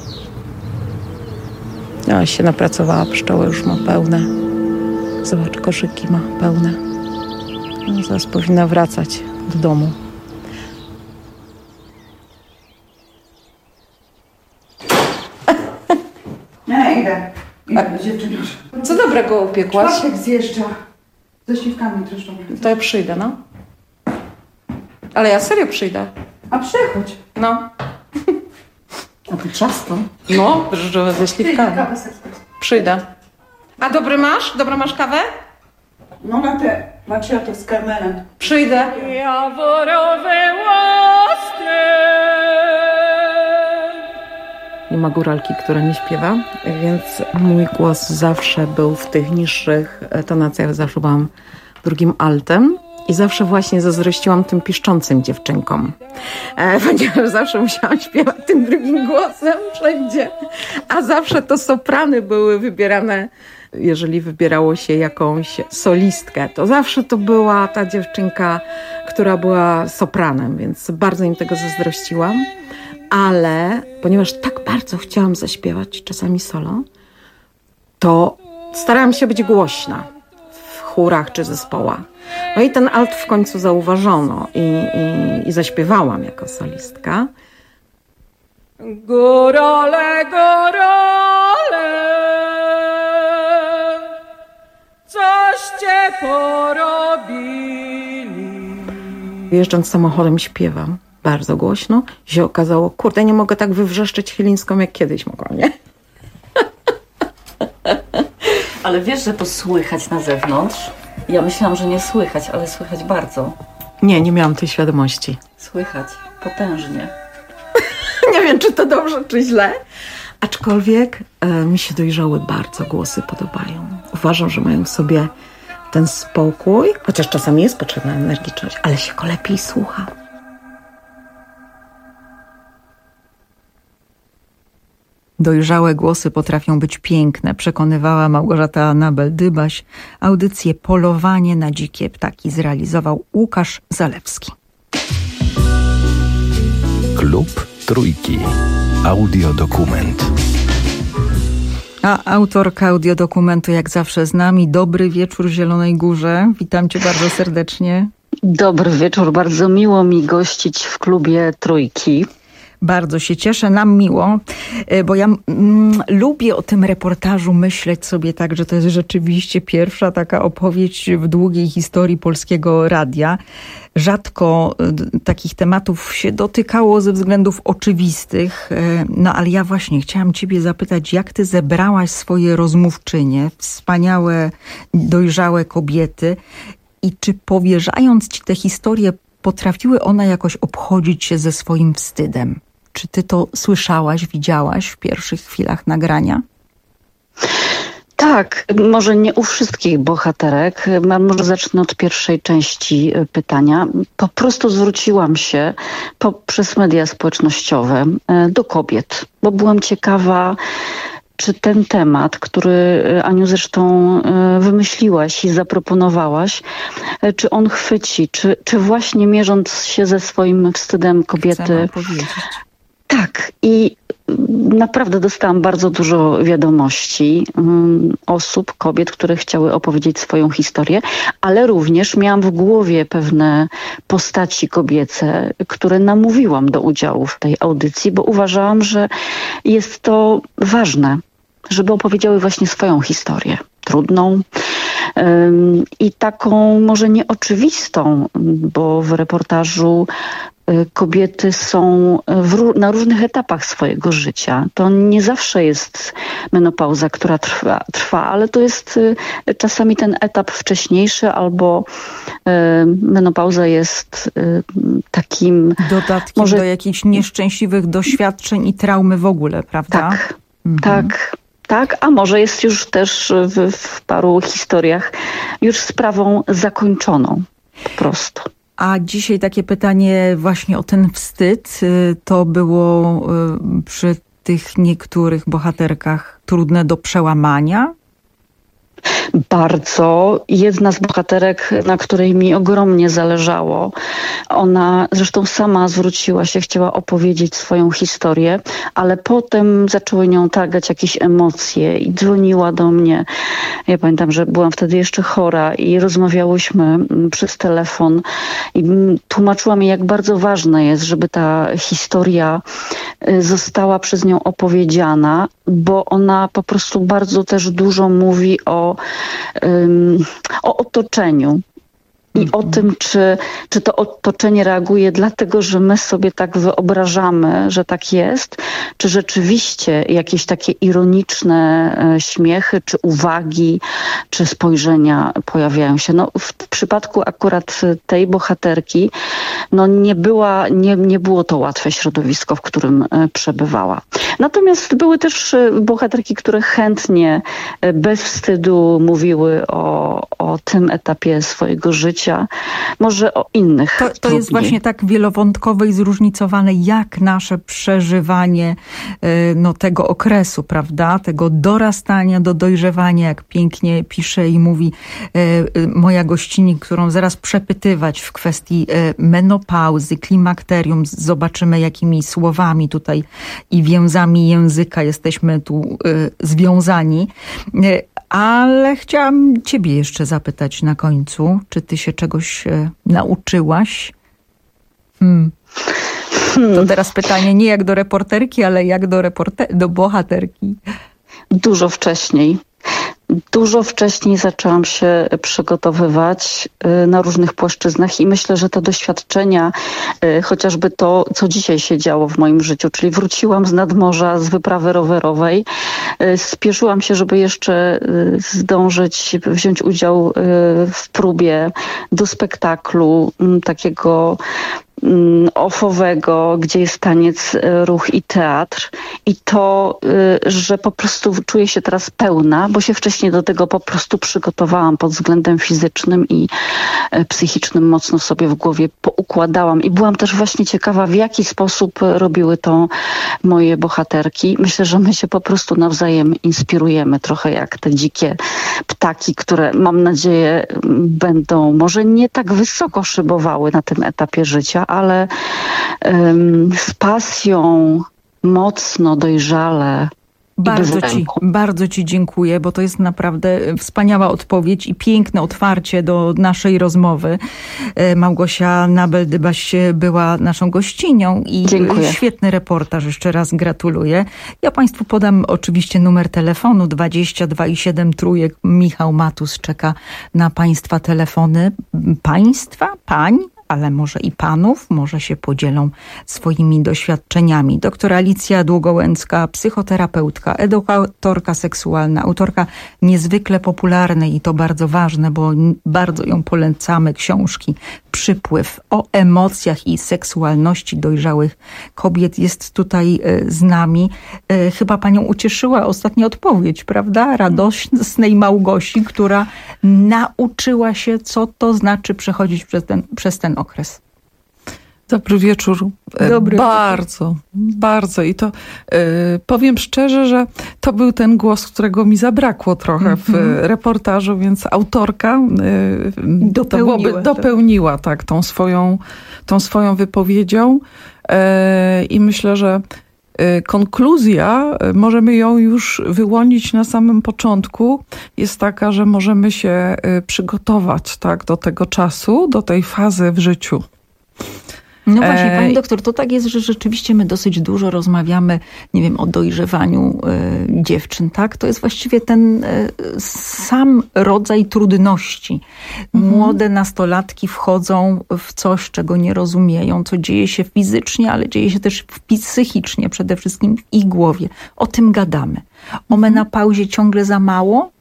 No, się napracowała, pszczoła już ma pełne. Zobacz, koszyki ma pełne. No, zaraz powinna wracać do domu. Nie, idę. Idę do dziewczyny. Co dobrego upiekłaś? Czwartek zjeżdża. Ze śliwkami też robię. To ja przyjdę, no. Ale ja serio przyjdę. A przychodź. No. A to ciasto? No, że ze śliwkami. Przyjdę. A dobry masz? Dobra masz kawę? No na te macchiato z karmelem. Przyjdę. Jaworowe łosty. Nie ma góralki, która nie śpiewa, więc mój głos zawsze był w tych niższych tonacjach. Zawsze byłam drugim altem i zawsze właśnie zazdrościłam tym piszczącym dziewczynkom. E, ponieważ zawsze musiałam śpiewać tym drugim głosem wszędzie. A zawsze to soprany były wybierane, jeżeli wybierało się jakąś solistkę, to zawsze to była ta dziewczynka, która była sopranem, więc bardzo im tego zazdrościłam. Ale ponieważ tak bardzo chciałam zaśpiewać czasami solo, to starałam się być głośna w chórach czy zespołach. No i ten alt w końcu zauważono i, i, i zaśpiewałam jako solistka. Górale, górale, coście porobili. Jeżdżąc samochodem śpiewam bardzo głośno, się okazało, kurde, nie mogę tak wywrzeszczeć chylińską, jak kiedyś mogłam, nie? Ale wiesz, że to słychać na zewnątrz? Ja myślałam, że nie słychać, ale słychać bardzo. Nie, nie miałam tej świadomości. Słychać, potężnie. Nie wiem, czy to dobrze, czy źle. Aczkolwiek e, mi się dojrzałe bardzo głosy podobają. Uważam, że mają w sobie ten spokój, chociaż czasami jest potrzebna energiczność, ale się go lepiej słucha. Dojrzałe głosy potrafią być piękne, przekonywała Małgorzata Anabel-Dybaś. Audycję Polowanie na dzikie ptaki zrealizował Łukasz Zalewski. Klub Trójki. Audiodokument. A autorka audiodokumentu jak zawsze z nami. Dobry wieczór w Zielonej Górze. Witam cię bardzo serdecznie. Dobry wieczór. Bardzo miło mi gościć w klubie Trójki. Bardzo się cieszę, nam miło, bo ja mm, lubię o tym reportażu myśleć sobie tak, że to jest rzeczywiście pierwsza taka opowieść w długiej historii Polskiego Radia. Rzadko y, takich tematów się dotykało ze względów oczywistych, y, no ale ja właśnie chciałam ciebie zapytać, jak ty zebrałaś swoje rozmówczynie, wspaniałe, dojrzałe kobiety i czy powierzając ci te historie, potrafiły one jakoś obchodzić się ze swoim wstydem? Czy ty to słyszałaś, widziałaś w pierwszych chwilach nagrania? Tak, może nie u wszystkich bohaterek, może zacznę od pierwszej części pytania. Po prostu zwróciłam się poprzez media społecznościowe do kobiet, bo byłam ciekawa, czy ten temat, który Aniu zresztą wymyśliłaś i zaproponowałaś, czy on chwyci, czy, czy właśnie mierząc się ze swoim wstydem kobiety... Tak, i naprawdę dostałam bardzo dużo wiadomości um, osób, kobiet, które chciały opowiedzieć swoją historię, ale również miałam w głowie pewne postaci kobiece, które namówiłam do udziału w tej audycji, bo uważałam, że jest to ważne, żeby opowiedziały właśnie swoją historię. Trudną um, i taką może nieoczywistą, bo w reportażu kobiety są w, na różnych etapach swojego życia. To nie zawsze jest menopauza, która trwa, trwa, ale to jest czasami ten etap wcześniejszy albo menopauza jest takim... Dodatkiem może... do jakichś nieszczęśliwych doświadczeń i traumy w ogóle, prawda? Tak, mhm. tak. Tak, a może jest już też w, w paru historiach już sprawą zakończoną po prostu. A dzisiaj takie pytanie właśnie o ten wstyd. To było przy tych niektórych bohaterkach trudne do przełamania? Bardzo. Jedna z bohaterek, na której mi ogromnie zależało, ona zresztą sama zwróciła się, chciała opowiedzieć swoją historię, ale potem zaczęły nią targać jakieś emocje i dzwoniła do mnie. Ja pamiętam, że byłam wtedy jeszcze chora i rozmawiałyśmy przez telefon i tłumaczyła mi, jak bardzo ważne jest, żeby ta historia została przez nią opowiedziana, bo ona po prostu bardzo też dużo mówi o Um, o otoczeniu i o tym, czy, czy to otoczenie reaguje dlatego, że my sobie tak wyobrażamy, że tak jest, czy rzeczywiście jakieś takie ironiczne śmiechy, czy uwagi, czy spojrzenia pojawiają się. No, w przypadku akurat tej bohaterki no nie, była, nie, nie było to łatwe środowisko, w którym przebywała. Natomiast były też bohaterki, które chętnie, bez wstydu mówiły o, o tym etapie swojego życia, może o innych. To, to jest właśnie tak wielowątkowe i zróżnicowane, jak nasze przeżywanie no, tego okresu, prawda? Tego dorastania do dojrzewania, jak pięknie pisze i mówi moja gościni, którą zaraz przepytywać w kwestii menopauzy, klimakterium. Zobaczymy, jakimi słowami tutaj i więzami języka jesteśmy tu związani. Ale chciałam ciebie jeszcze zapytać na końcu, czy ty się czegoś e, nauczyłaś? Hmm. To teraz pytanie nie jak do reporterki, ale jak do, reporter- do bohaterki. Dużo wcześniej. Dużo wcześniej zaczęłam się przygotowywać na różnych płaszczyznach i myślę, że te doświadczenia, chociażby to, co dzisiaj się działo w moim życiu, czyli wróciłam z nadmorza, z wyprawy rowerowej, spieszyłam się, żeby jeszcze zdążyć wziąć udział w próbie do spektaklu takiego ofowego, gdzie jest taniec, ruch i teatr. I to, że po prostu czuję się teraz pełna, bo się wcześniej do tego po prostu przygotowałam pod względem fizycznym i psychicznym, mocno sobie w głowie poukładałam. I byłam też właśnie ciekawa, w jaki sposób robiły to moje bohaterki. Myślę, że my się po prostu nawzajem inspirujemy, trochę jak te dzikie ptaki, które mam nadzieję będą może nie tak wysoko szybowały na tym etapie życia, ale um, z pasją, mocno, dojrzale. Bardzo ci, bardzo ci dziękuję, bo to jest naprawdę wspaniała odpowiedź i piękne otwarcie do naszej rozmowy. Małgosia Nabel-Dybaś była naszą gościnią i dziękuję. Świetny reportaż. Jeszcze raz gratuluję. Ja państwu podam oczywiście numer telefonu dwadzieścia dwa i siedem trójek. Michał Matus czeka na państwa telefony. Państwa? Pań? Ale może i panów, może się podzielą swoimi doświadczeniami. Doktor Alicja Długołęcka, psychoterapeutka, edukatorka seksualna, autorka niezwykle popularnej i to bardzo ważne, bo bardzo ją polecamy, książki Przypływ o emocjach i seksualności dojrzałych kobiet jest tutaj z nami. Chyba panią ucieszyła ostatnia odpowiedź, prawda? Radosnej Małgosi, która nauczyła się, co to znaczy przechodzić przez ten, przez ten okres. Dobry wieczór. Dobry bardzo, wieczór. bardzo. I to y, powiem szczerze, że to był ten głos, którego mi zabrakło trochę w mm-hmm. reportażu, więc autorka y, dopełniła, to byłoby, dopełniła tak, tą, swoją, tą swoją wypowiedzią. Y, I myślę, że y, konkluzja, y, możemy ją już wyłonić na samym początku, jest taka, że możemy się y, przygotować tak, do tego czasu, do tej fazy w życiu. No właśnie, pani doktor, to tak jest, że rzeczywiście my dosyć dużo rozmawiamy, nie wiem, o dojrzewaniu y, dziewczyn, tak? To jest właściwie ten y, sam rodzaj trudności. Mhm. Młode nastolatki wchodzą w coś, czego nie rozumieją, co dzieje się fizycznie, ale dzieje się też psychicznie, przede wszystkim w ich głowie. O tym gadamy. O menopauzie ciągle za mało?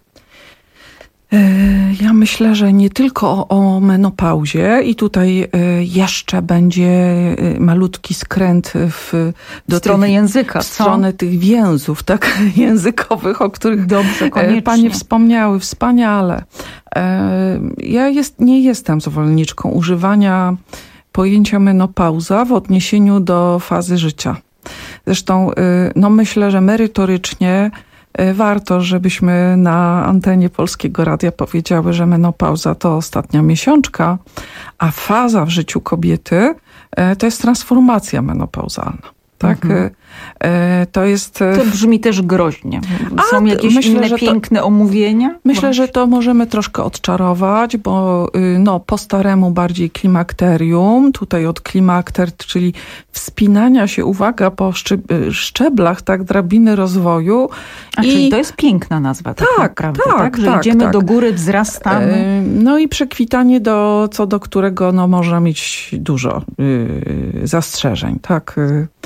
Ja myślę, że nie tylko o, o menopauzie i tutaj jeszcze będzie malutki skręt w, do w stronę tych, języka, w stronę tych więzów, tak, językowych, o których Dobrze, koniecznie. Panie wspomniały, wspaniale. Ja jest, nie jestem zwolenniczką używania pojęcia menopauza w odniesieniu do fazy życia. Zresztą no myślę, że merytorycznie warto, żebyśmy na antenie Polskiego Radia powiedziały, że menopauza to ostatnia miesiączka, a faza w życiu kobiety to jest transformacja menopauzalna. Tak? Mhm. To jest... To brzmi też groźnie. Są A, jakieś myślę, inne piękne to, omówienia? Myślę, Właśnie. że to możemy troszkę odczarować, bo no, po staremu bardziej klimakterium, tutaj od klimakter, czyli wspinania się, uwaga, po szczeblach, tak, drabiny rozwoju. A i... czyli to jest piękna nazwa, tak, tak naprawdę, tak? tak? Że tak, idziemy tak. do góry, wzrastamy. No i przekwitanie, do, co do którego no, można mieć dużo yy, zastrzeżeń, tak.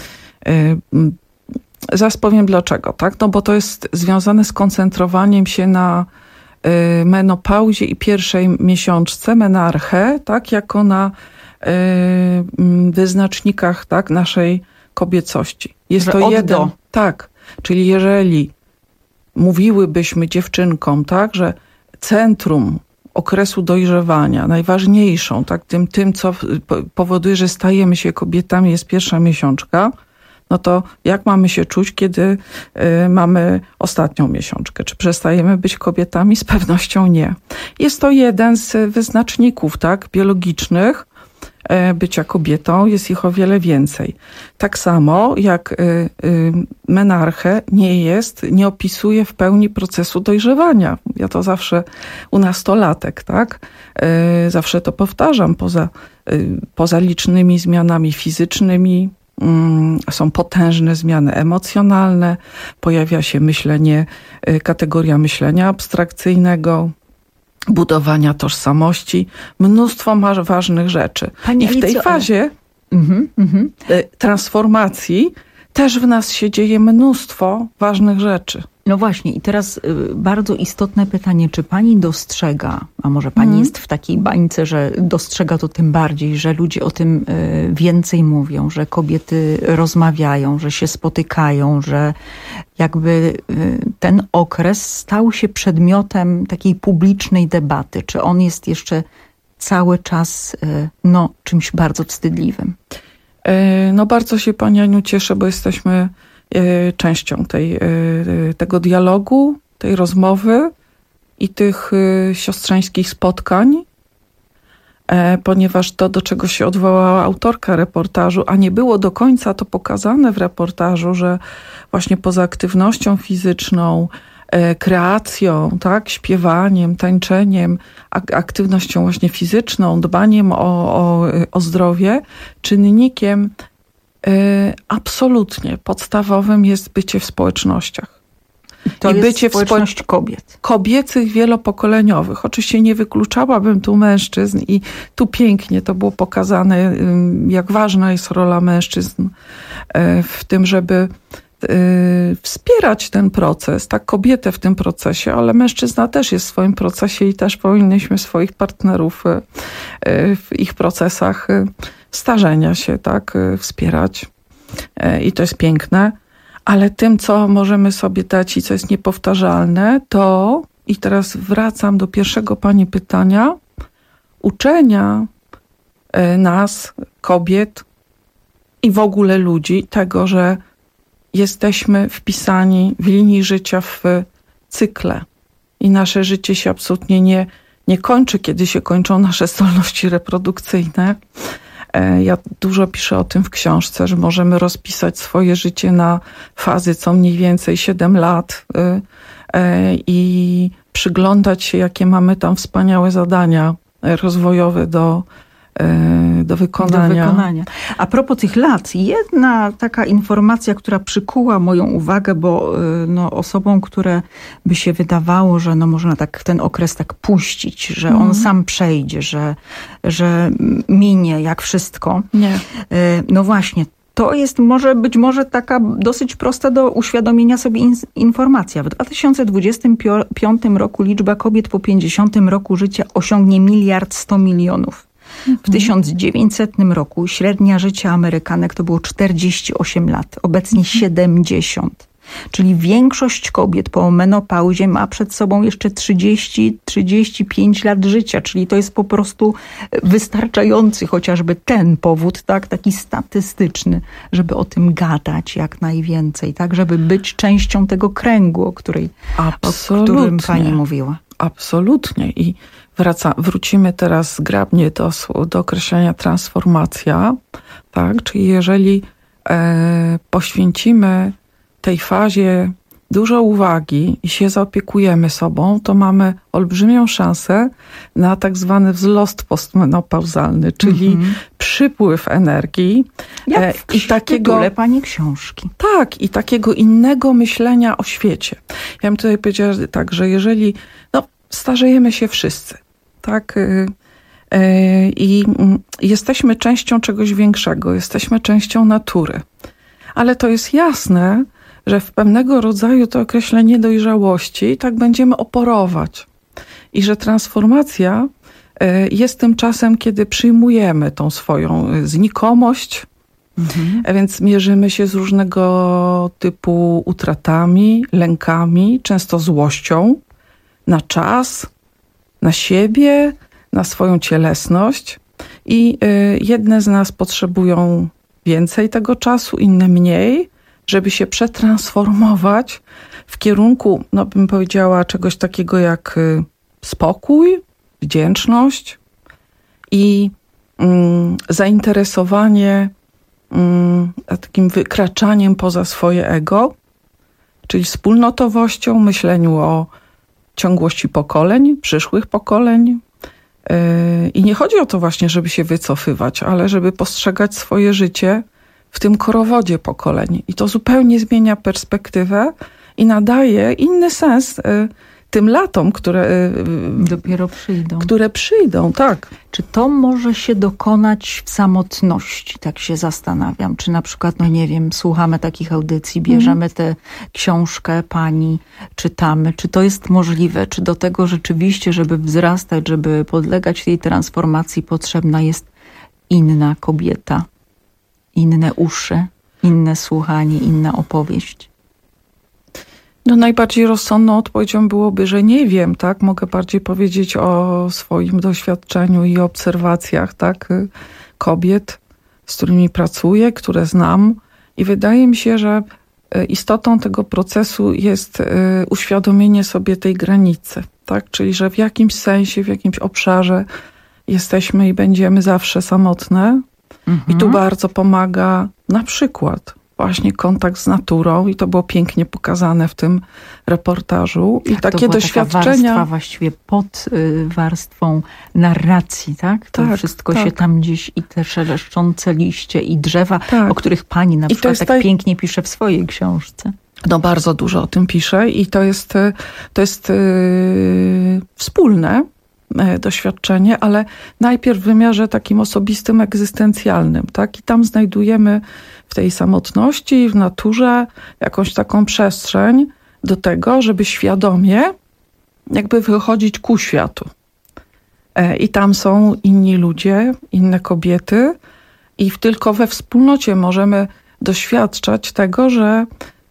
Zaraz powiem dlaczego, tak? No bo to jest związane z koncentrowaniem się na menopauzie i pierwszej miesiączce, menarche, tak? Jako na wyznacznikach, tak? Naszej kobiecości. Jest Że to od jeden, do. tak. Czyli jeżeli mówiłybyśmy dziewczynkom, tak? Że centrum okresu dojrzewania, najważniejszą, tak? Tym, tym co powoduje, że stajemy się kobietami, jest pierwsza miesiączka, no to jak mamy się czuć, kiedy y, mamy ostatnią miesiączkę? Czy przestajemy być kobietami? Z pewnością nie. Jest to jeden z wyznaczników, tak, biologicznych y, bycia kobietą. Jest ich o wiele więcej. Tak samo jak y, y, menarche nie jest, nie opisuje w pełni procesu dojrzewania. Ja to zawsze u nastolatek, tak, y, zawsze to powtarzam, poza, y, poza licznymi zmianami fizycznymi, są potężne zmiany emocjonalne, pojawia się myślenie, kategoria myślenia abstrakcyjnego, budowania tożsamości, mnóstwo masz ważnych rzeczy. Pani I w tej Alicjo, fazie ale... mhm, mhm. transformacji też w nas się dzieje mnóstwo ważnych rzeczy. No właśnie i teraz y, bardzo istotne pytanie, czy pani dostrzega, a może pani mm. jest w takiej bańce, że dostrzega to tym bardziej, że ludzie o tym y, więcej mówią, że kobiety rozmawiają, że się spotykają, że jakby y, ten okres stał się przedmiotem takiej publicznej debaty. Czy on jest jeszcze cały czas y, no, czymś bardzo wstydliwym? No bardzo się pani Aniu cieszę, bo jesteśmy częścią tej, tego dialogu, tej rozmowy i tych siostrzeńskich spotkań, ponieważ to, do czego się odwołała autorka reportażu, a nie było do końca to pokazane w reportażu, że właśnie poza aktywnością fizyczną, kreacją, tak, śpiewaniem, tańczeniem, aktywnością właśnie fizyczną, dbaniem o, o, o zdrowie, czynnikiem absolutnie podstawowym jest bycie w społecznościach. To I jest bycie społeczność w spo... kobiet. Kobiecych, wielopokoleniowych. Oczywiście nie wykluczałabym tu mężczyzn i tu pięknie to było pokazane, jak ważna jest rola mężczyzn w tym, żeby wspierać ten proces, tak, kobietę w tym procesie, ale mężczyzna też jest w swoim procesie i też powinniśmy swoich partnerów w ich procesach starzenia się, tak, wspierać. I to jest piękne. Ale tym, co możemy sobie dać i co jest niepowtarzalne, to, i teraz wracam do pierwszego pani pytania, uczenia nas, kobiet i w ogóle ludzi tego, że jesteśmy wpisani w linii życia w cykle i nasze życie się absolutnie nie, nie kończy, kiedy się kończą nasze zdolności reprodukcyjne. Ja dużo piszę o tym w książce, że możemy rozpisać swoje życie na fazy co mniej więcej siedem lat i przyglądać się, jakie mamy tam wspaniałe zadania rozwojowe do do wykonania. Do wykonania. A propos tych lat, jedna taka informacja, która przykuła moją uwagę, bo no, osobom, które by się wydawało, że no, można tak ten okres tak puścić, że mm. on sam przejdzie, że, że minie jak wszystko. Nie. No właśnie, to jest może być może taka dosyć prosta do uświadomienia sobie in, informacja. W dwa tysiące dwudziestym piątym roku liczba kobiet po pięćdziesiątym roku życia osiągnie miliard sto milionów. W tysiąc dziewięćsetnym roku średnia życia Amerykanek to było czterdzieści osiem lat, obecnie siedemdziesiąt. Czyli większość kobiet po menopauzie ma przed sobą jeszcze trzydzieści do trzydziestu pięciu lat życia, czyli to jest po prostu wystarczający chociażby ten powód, tak, taki statystyczny, żeby o tym gadać jak najwięcej, tak, żeby być częścią tego kręgu, o, której, o którym pani mówiła. Absolutnie. I wraca, wrócimy teraz zgrabnie do, do określenia transformacja, tak, czyli jeżeli e, poświęcimy tej fazie dużo uwagi i się zaopiekujemy sobą, to mamy olbrzymią szansę na tak zwany wzrost postmenopauzalny, czyli mm-hmm. przypływ energii. Jak w i takiego tytule pani książki. Tak, i takiego innego myślenia o świecie. Ja bym tutaj powiedziała tak, że jeżeli no, starzejemy się wszyscy, tak, yy, yy, i yy, jesteśmy częścią czegoś większego, jesteśmy częścią natury. Ale to jest jasne, że w pewnego rodzaju to określenie dojrzałości tak będziemy oporować. I że transformacja jest tym czasem, kiedy przyjmujemy tą swoją znikomość, mhm. więc mierzymy się z różnego typu utratami, lękami, często złością na czas, na siebie, na swoją cielesność. I jedne z nas potrzebują więcej tego czasu, inne mniej, żeby się przetransformować w kierunku, no bym powiedziała, czegoś takiego jak spokój, wdzięczność i mm, zainteresowanie mm, takim wykraczaniem poza swoje ego, czyli wspólnotowością, myśleniu o ciągłości pokoleń, przyszłych pokoleń. Yy, I nie chodzi o to właśnie, żeby się wycofywać, ale żeby postrzegać swoje życie w tym korowodzie pokoleń. I to zupełnie zmienia perspektywę i nadaje inny sens y, tym latom, które y, dopiero przyjdą. Które przyjdą, tak. Czy to może się dokonać w samotności? Tak się zastanawiam. Czy na przykład, no nie wiem, słuchamy takich audycji, bierzemy mm. tę książkę pani, czytamy. Czy to jest możliwe? Czy do tego rzeczywiście, żeby wzrastać, żeby podlegać tej transformacji, potrzebna jest inna kobieta? Inne uszy, inne słuchanie, inna opowieść? No najbardziej rozsądną odpowiedzią byłoby, że nie wiem, tak? Mogę bardziej powiedzieć o swoim doświadczeniu i obserwacjach, tak? Kobiet, z którymi pracuję, które znam. I wydaje mi się, że istotą tego procesu jest uświadomienie sobie tej granicy, tak? Czyli, że w jakimś sensie, w jakimś obszarze jesteśmy i będziemy zawsze samotne. I tu bardzo pomaga na przykład właśnie kontakt z naturą i to było pięknie pokazane w tym reportażu. I tak, takie to była doświadczenia. Taka warstwa właściwie pod y, warstwą narracji, tak? To tak, wszystko tak. się tam gdzieś i te szeleszczące liście i drzewa, tak. o których pani na I przykład tak taj... pięknie pisze w swojej książce. No bardzo dużo o tym pisze i to jest, to jest yy, wspólne doświadczenie, ale najpierw w wymiarze takim osobistym, egzystencjalnym, tak? I tam znajdujemy w tej samotności, w naturze jakąś taką przestrzeń do tego, żeby świadomie jakby wychodzić ku światu. I tam są inni ludzie, inne kobiety i tylko we wspólnocie możemy doświadczać tego, że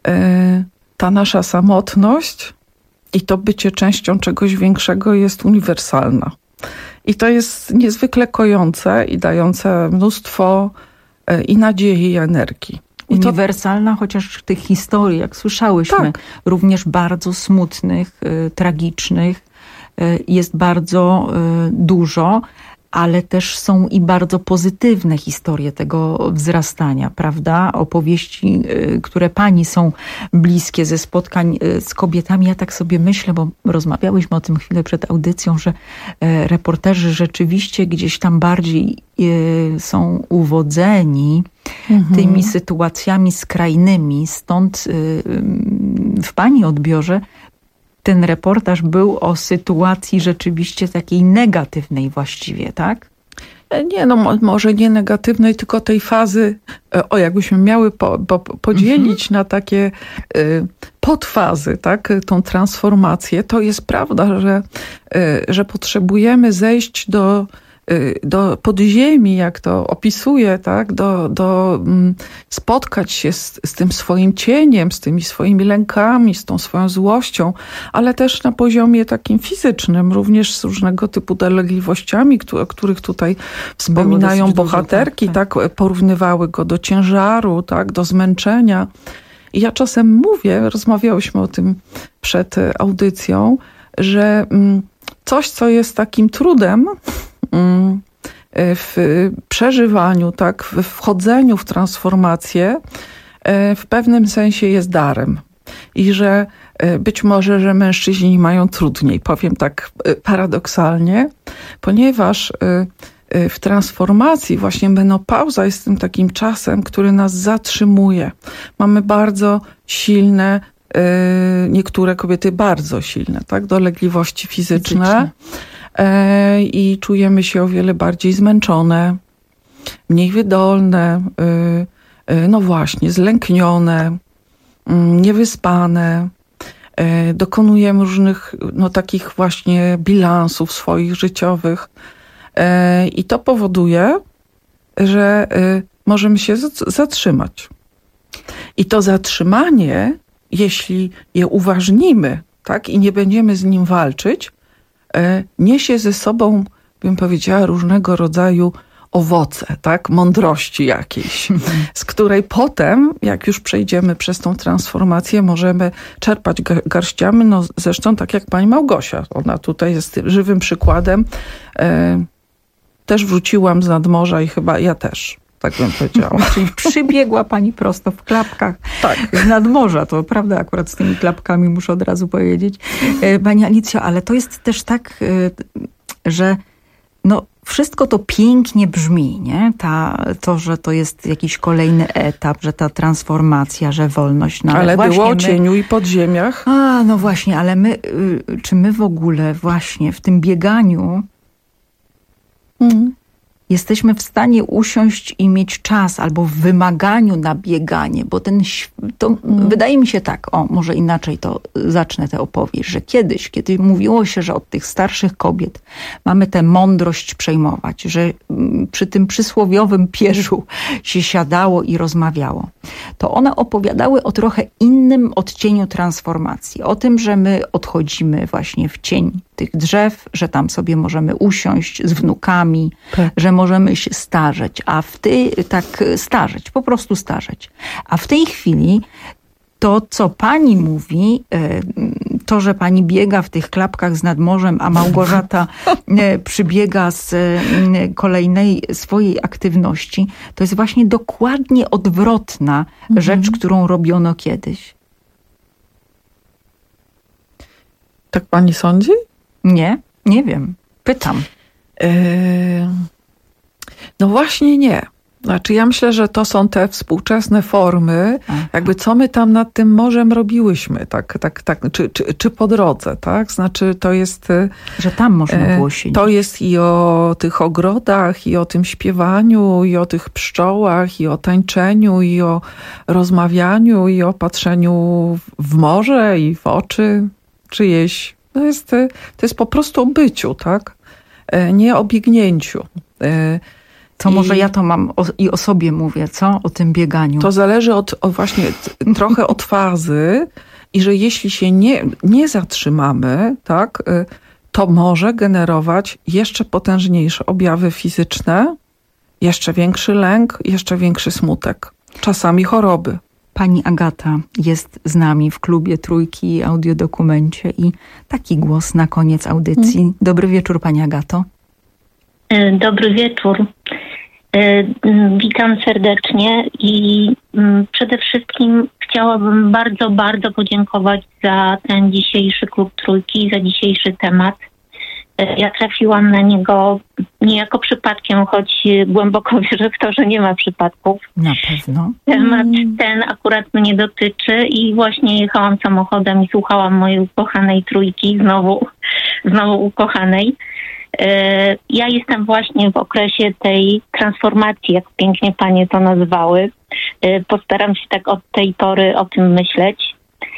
ta nasza samotność i to bycie częścią czegoś większego jest uniwersalna. I to jest niezwykle kojące i dające mnóstwo i nadziei, i energii. I uniwersalna, to... chociaż tych historii, jak słyszałyśmy, tak. również bardzo smutnych, y, tragicznych, y, jest bardzo y, dużo. ale też są i bardzo pozytywne historie tego wzrastania, prawda? Opowieści, które pani są bliskie ze spotkań z kobietami. Ja tak sobie myślę, bo rozmawiałyśmy o tym chwilę przed audycją, że reporterzy rzeczywiście gdzieś tam bardziej są uwodzeni mhm. tymi sytuacjami skrajnymi. Stąd w pani odbiorze ten reportaż był o sytuacji rzeczywiście takiej negatywnej właściwie, tak? Nie, no może nie negatywnej, tylko tej fazy, o jakbyśmy miały po, po, podzielić mhm. na takie y, podfazy, tak, tą transformację, to jest prawda, że, y, że potrzebujemy zejść do do podziemi, jak to opisuje, tak, do, do spotkać się z, z tym swoim cieniem, z tymi swoimi lękami, z tą swoją złością, ale też na poziomie takim fizycznym, również z różnego typu dolegliwościami, o których tutaj wspominają bohaterki, dużo, tak, tak, porównywały go do ciężaru, tak, do zmęczenia. I ja czasem mówię, rozmawiałyśmy o tym przed audycją, że coś, co jest takim trudem, w przeżywaniu, tak, w wchodzeniu w transformację w pewnym sensie jest darem. I że być może, że mężczyźni mają trudniej, powiem tak paradoksalnie, ponieważ w transformacji właśnie menopauza jest tym takim czasem, który nas zatrzymuje. Mamy bardzo silne, niektóre kobiety bardzo silne, tak, dolegliwości fizyczne. Fizyczne. I czujemy się o wiele bardziej zmęczone, mniej wydolne, no właśnie, zlęknione, niewyspane. Dokonujemy różnych, no takich właśnie bilansów swoich życiowych. I to powoduje, że możemy się zatrzymać. I to zatrzymanie, jeśli je uważnimy, tak, i nie będziemy z nim walczyć, niesie ze sobą, bym powiedziała, różnego rodzaju owoce, tak, mądrości jakiejś, z której potem, jak już przejdziemy przez tą transformację, możemy czerpać garściami, no zresztą tak jak pani Małgosia, ona tutaj jest żywym przykładem. E, też wróciłam z nadmorza i chyba ja też, tak bym powiedziała. Czyli przybiegła pani prosto w klapkach tak. z nadmorza, to prawda, akurat z tymi klapkami muszę od razu powiedzieć. Pani Alicjo, ale to jest też tak, że no wszystko to pięknie brzmi, nie? Ta, to, że to jest jakiś kolejny etap, że ta transformacja, że wolność. No, ale ale było o cieniu my... i podziemiach. A, no właśnie, ale my, czy my w ogóle właśnie w tym bieganiu mm. jesteśmy w stanie usiąść i mieć czas albo w wymaganiu na bieganie, bo ten, to mm. wydaje mi się tak, o może inaczej to zacznę tę opowieść, że kiedyś, kiedy mówiło się, że od tych starszych kobiet mamy tę mądrość przejmować, że przy tym przysłowiowym pierzu się siadało i rozmawiało, to one opowiadały o trochę innym odcieniu transformacji, o tym, że my odchodzimy właśnie w cień tych drzew, że tam sobie możemy usiąść z wnukami, tak. że możemy się starzeć, a w tej, tak starzeć, po prostu starzeć. A w tej chwili to, co pani mówi, to, że pani biega w tych klapkach z nadmorzem, a Małgorzata przybiega z kolejnej swojej aktywności, to jest właśnie dokładnie odwrotna mhm. rzecz, którą robiono kiedyś. Tak pani sądzi? Nie, nie wiem. Pytam. Yy, no właśnie nie. Znaczy ja myślę, że to są te współczesne formy, Aha. jakby co my tam nad tym morzem robiłyśmy, tak, tak, tak, czy, czy, czy po drodze, tak? Znaczy to jest... Że tam można było siedzieć. To jest i o tych ogrodach, i o tym śpiewaniu, i o tych pszczołach, i o tańczeniu, i o rozmawianiu, i o patrzeniu w morze i w oczy czyjeś. To jest, to jest po prostu o byciu, tak? Nie o biegnięciu. To I, może ja to mam o, i o sobie mówię, co? O tym bieganiu. To zależy od, od właśnie trochę od fazy i że jeśli się nie, nie zatrzymamy, tak, to może generować jeszcze potężniejsze objawy fizyczne, jeszcze większy lęk, jeszcze większy smutek. Czasami choroby. Pani Agata jest z nami w klubie Trójki i Audiodokumencie i taki głos na koniec audycji. Hmm. Dobry wieczór, pani Agato. Dobry wieczór. Witam serdecznie i przede wszystkim chciałabym bardzo, bardzo podziękować za ten dzisiejszy Klub Trójki, za dzisiejszy temat. Ja trafiłam na niego niejako przypadkiem, choć głęboko wierzę w to, że nie ma przypadków. Na pewno. Temat ten akurat mnie dotyczy i właśnie jechałam samochodem i słuchałam mojej ukochanej Trójki, znowu, znowu ukochanej. Ja jestem właśnie w okresie tej transformacji, jak pięknie panie to nazywały. Postaram się tak od tej pory o tym myśleć.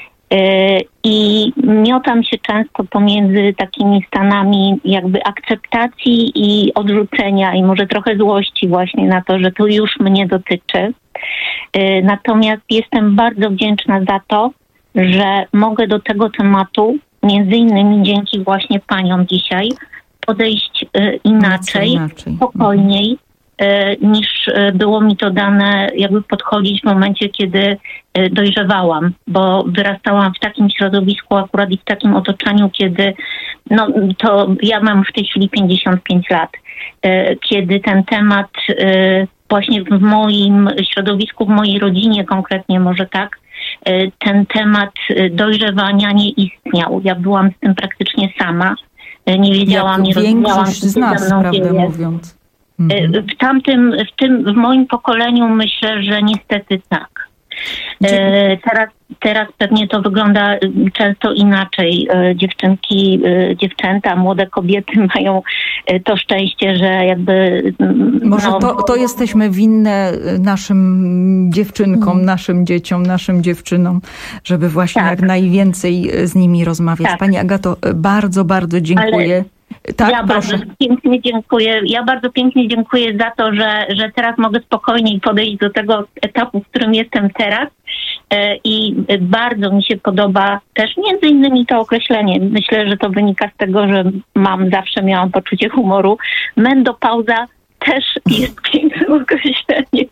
I miotam się często pomiędzy takimi stanami jakby akceptacji i odrzucenia i może trochę złości właśnie na to, że to już mnie dotyczy. Natomiast jestem bardzo wdzięczna za to, że mogę do tego tematu, między innymi dzięki właśnie paniom dzisiaj, podejść inaczej, inaczej. spokojniej, niż było mi to dane jakby podchodzić w momencie, kiedy dojrzewałam, bo wyrastałam w takim środowisku akurat i w takim otoczeniu, kiedy no to ja mam w tej chwili pięćdziesiąt pięć lat, kiedy ten temat właśnie w moim środowisku, w mojej rodzinie konkretnie może tak, ten temat dojrzewania nie istniał. Ja byłam z tym praktycznie sama. Nie wiedziałam, nie rozumiałam, co się z nas, ze mną prawdę dzieje. mówiąc. W tamtym, w tym, w moim pokoleniu myślę, że niestety tak. E, teraz, teraz pewnie to wygląda często inaczej. E, dziewczynki, e, dziewczęta, młode kobiety mają e, to szczęście, że jakby... Może no, to, to jesteśmy winne naszym dziewczynkom, hmm. naszym dzieciom, naszym dziewczynom, żeby właśnie tak. jak najwięcej z nimi rozmawiać. Tak. Pani Agato, bardzo, bardzo dziękuję. Ale... Tak, ja proszę. bardzo pięknie dziękuję. Ja bardzo pięknie dziękuję za to, że, że teraz mogę spokojniej podejść do tego etapu, w którym jestem teraz. I bardzo mi się podoba też między innymi to określenie. Myślę, że to wynika z tego, że mam, zawsze miałam poczucie humoru. Mendopauza też jest pięknym określeniem.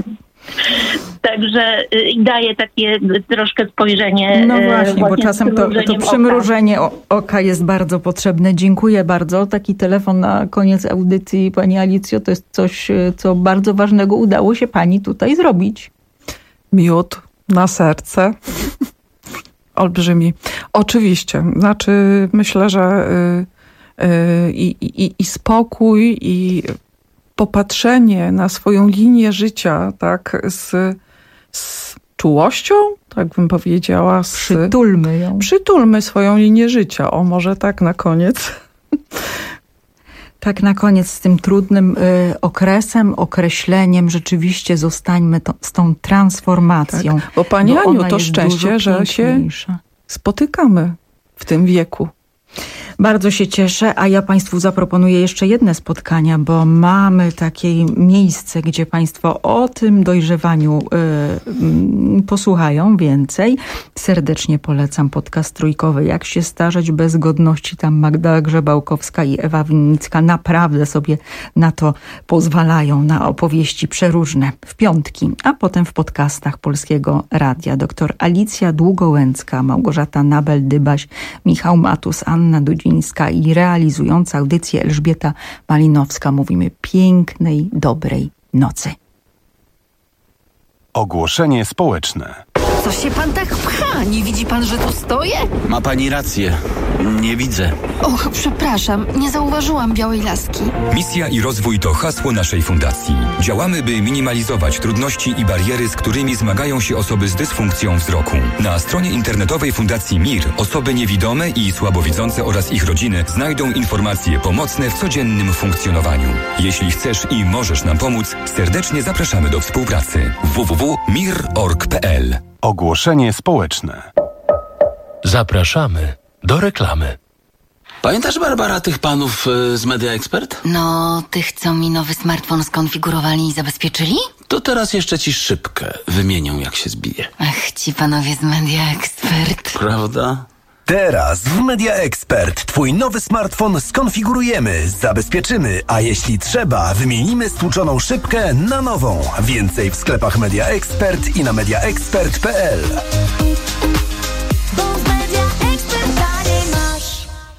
Także i daje takie troszkę spojrzenie. No właśnie, właśnie bo czasem to, to przymrużenie oka. oka jest bardzo potrzebne. Dziękuję bardzo. Taki telefon na koniec audycji, pani Alicjo, to jest coś, co bardzo ważnego udało się pani tutaj zrobić. Miód na serce. Olbrzymi. Oczywiście. Znaczy myślę, że yy, yy, i, i, i spokój i popatrzenie na swoją linię życia, tak, z, z czułością, tak bym powiedziała. Z, przytulmy ją. Przytulmy swoją linię życia. O, może tak na koniec. Tak na koniec z tym trudnym y, okresem, określeniem, rzeczywiście zostańmy to, z tą transformacją. Tak, bo pani bo Aniu, to szczęście, że się spotykamy w tym wieku. Bardzo się cieszę, a ja Państwu zaproponuję jeszcze jedne spotkania, bo mamy takie miejsce, gdzie Państwo o tym dojrzewaniu y, posłuchają więcej. Serdecznie polecam podcast trójkowy Jak się starzeć bez godności. Tam Magda Grzebałkowska i Ewa Winnicka naprawdę sobie na to pozwalają, na opowieści przeróżne w piątki, a potem w podcastach Polskiego Radia. Doktor Alicja Długołęcka, Małgorzata Nabel-Dybaś, Michał Matus, Anna Dudzińska i realizująca audycję Elżbieta Malinowska. Mówimy pięknej, dobrej nocy. Ogłoszenie społeczne. Co się pan tak pcha? Nie widzi pan, że tu stoję? Ma pani rację. Nie widzę. Och, przepraszam, nie zauważyłam białej laski. Misja i rozwój to hasło naszej fundacji. Działamy, by minimalizować trudności i bariery, z którymi zmagają się osoby z dysfunkcją wzroku. Na stronie internetowej Fundacji M I R osoby niewidome i słabowidzące oraz ich rodziny znajdą informacje pomocne w codziennym funkcjonowaniu. Jeśli chcesz i możesz nam pomóc, serdecznie zapraszamy do współpracy. w w w kropka mir kropka org kropka p l. Ogłoszenie społeczne. Zapraszamy do reklamy. Pamiętasz, Barbara, tych panów y, z Media Expert? No, tych, co mi nowy smartfon skonfigurowali i zabezpieczyli? To teraz jeszcze ci szybkę wymienią, jak się zbije. Ach, ci panowie z Media Expert. Prawda? Teraz w Media Expert twój nowy smartfon skonfigurujemy, zabezpieczymy, a jeśli trzeba, wymienimy stłuczoną szybkę na nową. Więcej w sklepach Media Expert i na media expert kropka p l.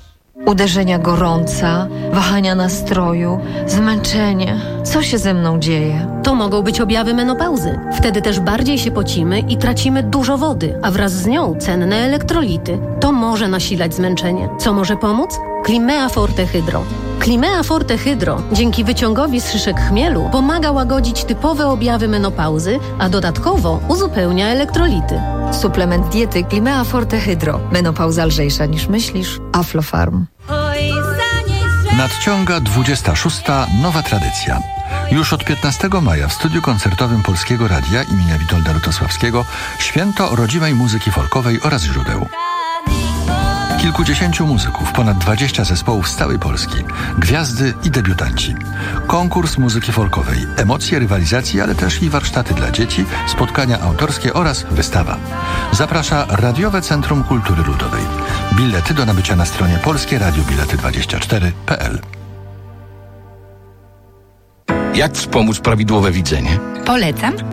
Uderzenia gorąca, wahania nastroju, zmęczenie. Co się ze mną dzieje? To mogą być objawy menopauzy. Wtedy też bardziej się pocimy i tracimy dużo wody, a wraz z nią cenne elektrolity. To może nasilać zmęczenie. Co może pomóc? Climea Forte Hydro. Climea Forte Hydro dzięki wyciągowi z szyszek chmielu pomaga łagodzić typowe objawy menopauzy, a dodatkowo uzupełnia elektrolity. Suplement diety Climea Forte Hydro. Menopauza lżejsza niż myślisz. Aflofarm. Nadciąga dwudziesta szósta nowa tradycja. Już od piętnastego maja w studiu koncertowym Polskiego Radia imienia Witolda Lutosławskiego święto rodzimej muzyki folkowej oraz źródeł. Kilkudziesięciu muzyków, ponad dwadzieścia zespołów z całej Polski, gwiazdy i debiutanci. Konkurs muzyki folkowej, emocje rywalizacji, ale też i warsztaty dla dzieci, spotkania autorskie oraz wystawa. Zaprasza Radiowe Centrum Kultury Ludowej. Bilety do nabycia na stronie polskie radio bilety dwadzieścia cztery kropka p l. Jak wspomóc prawidłowe widzenie? Polecam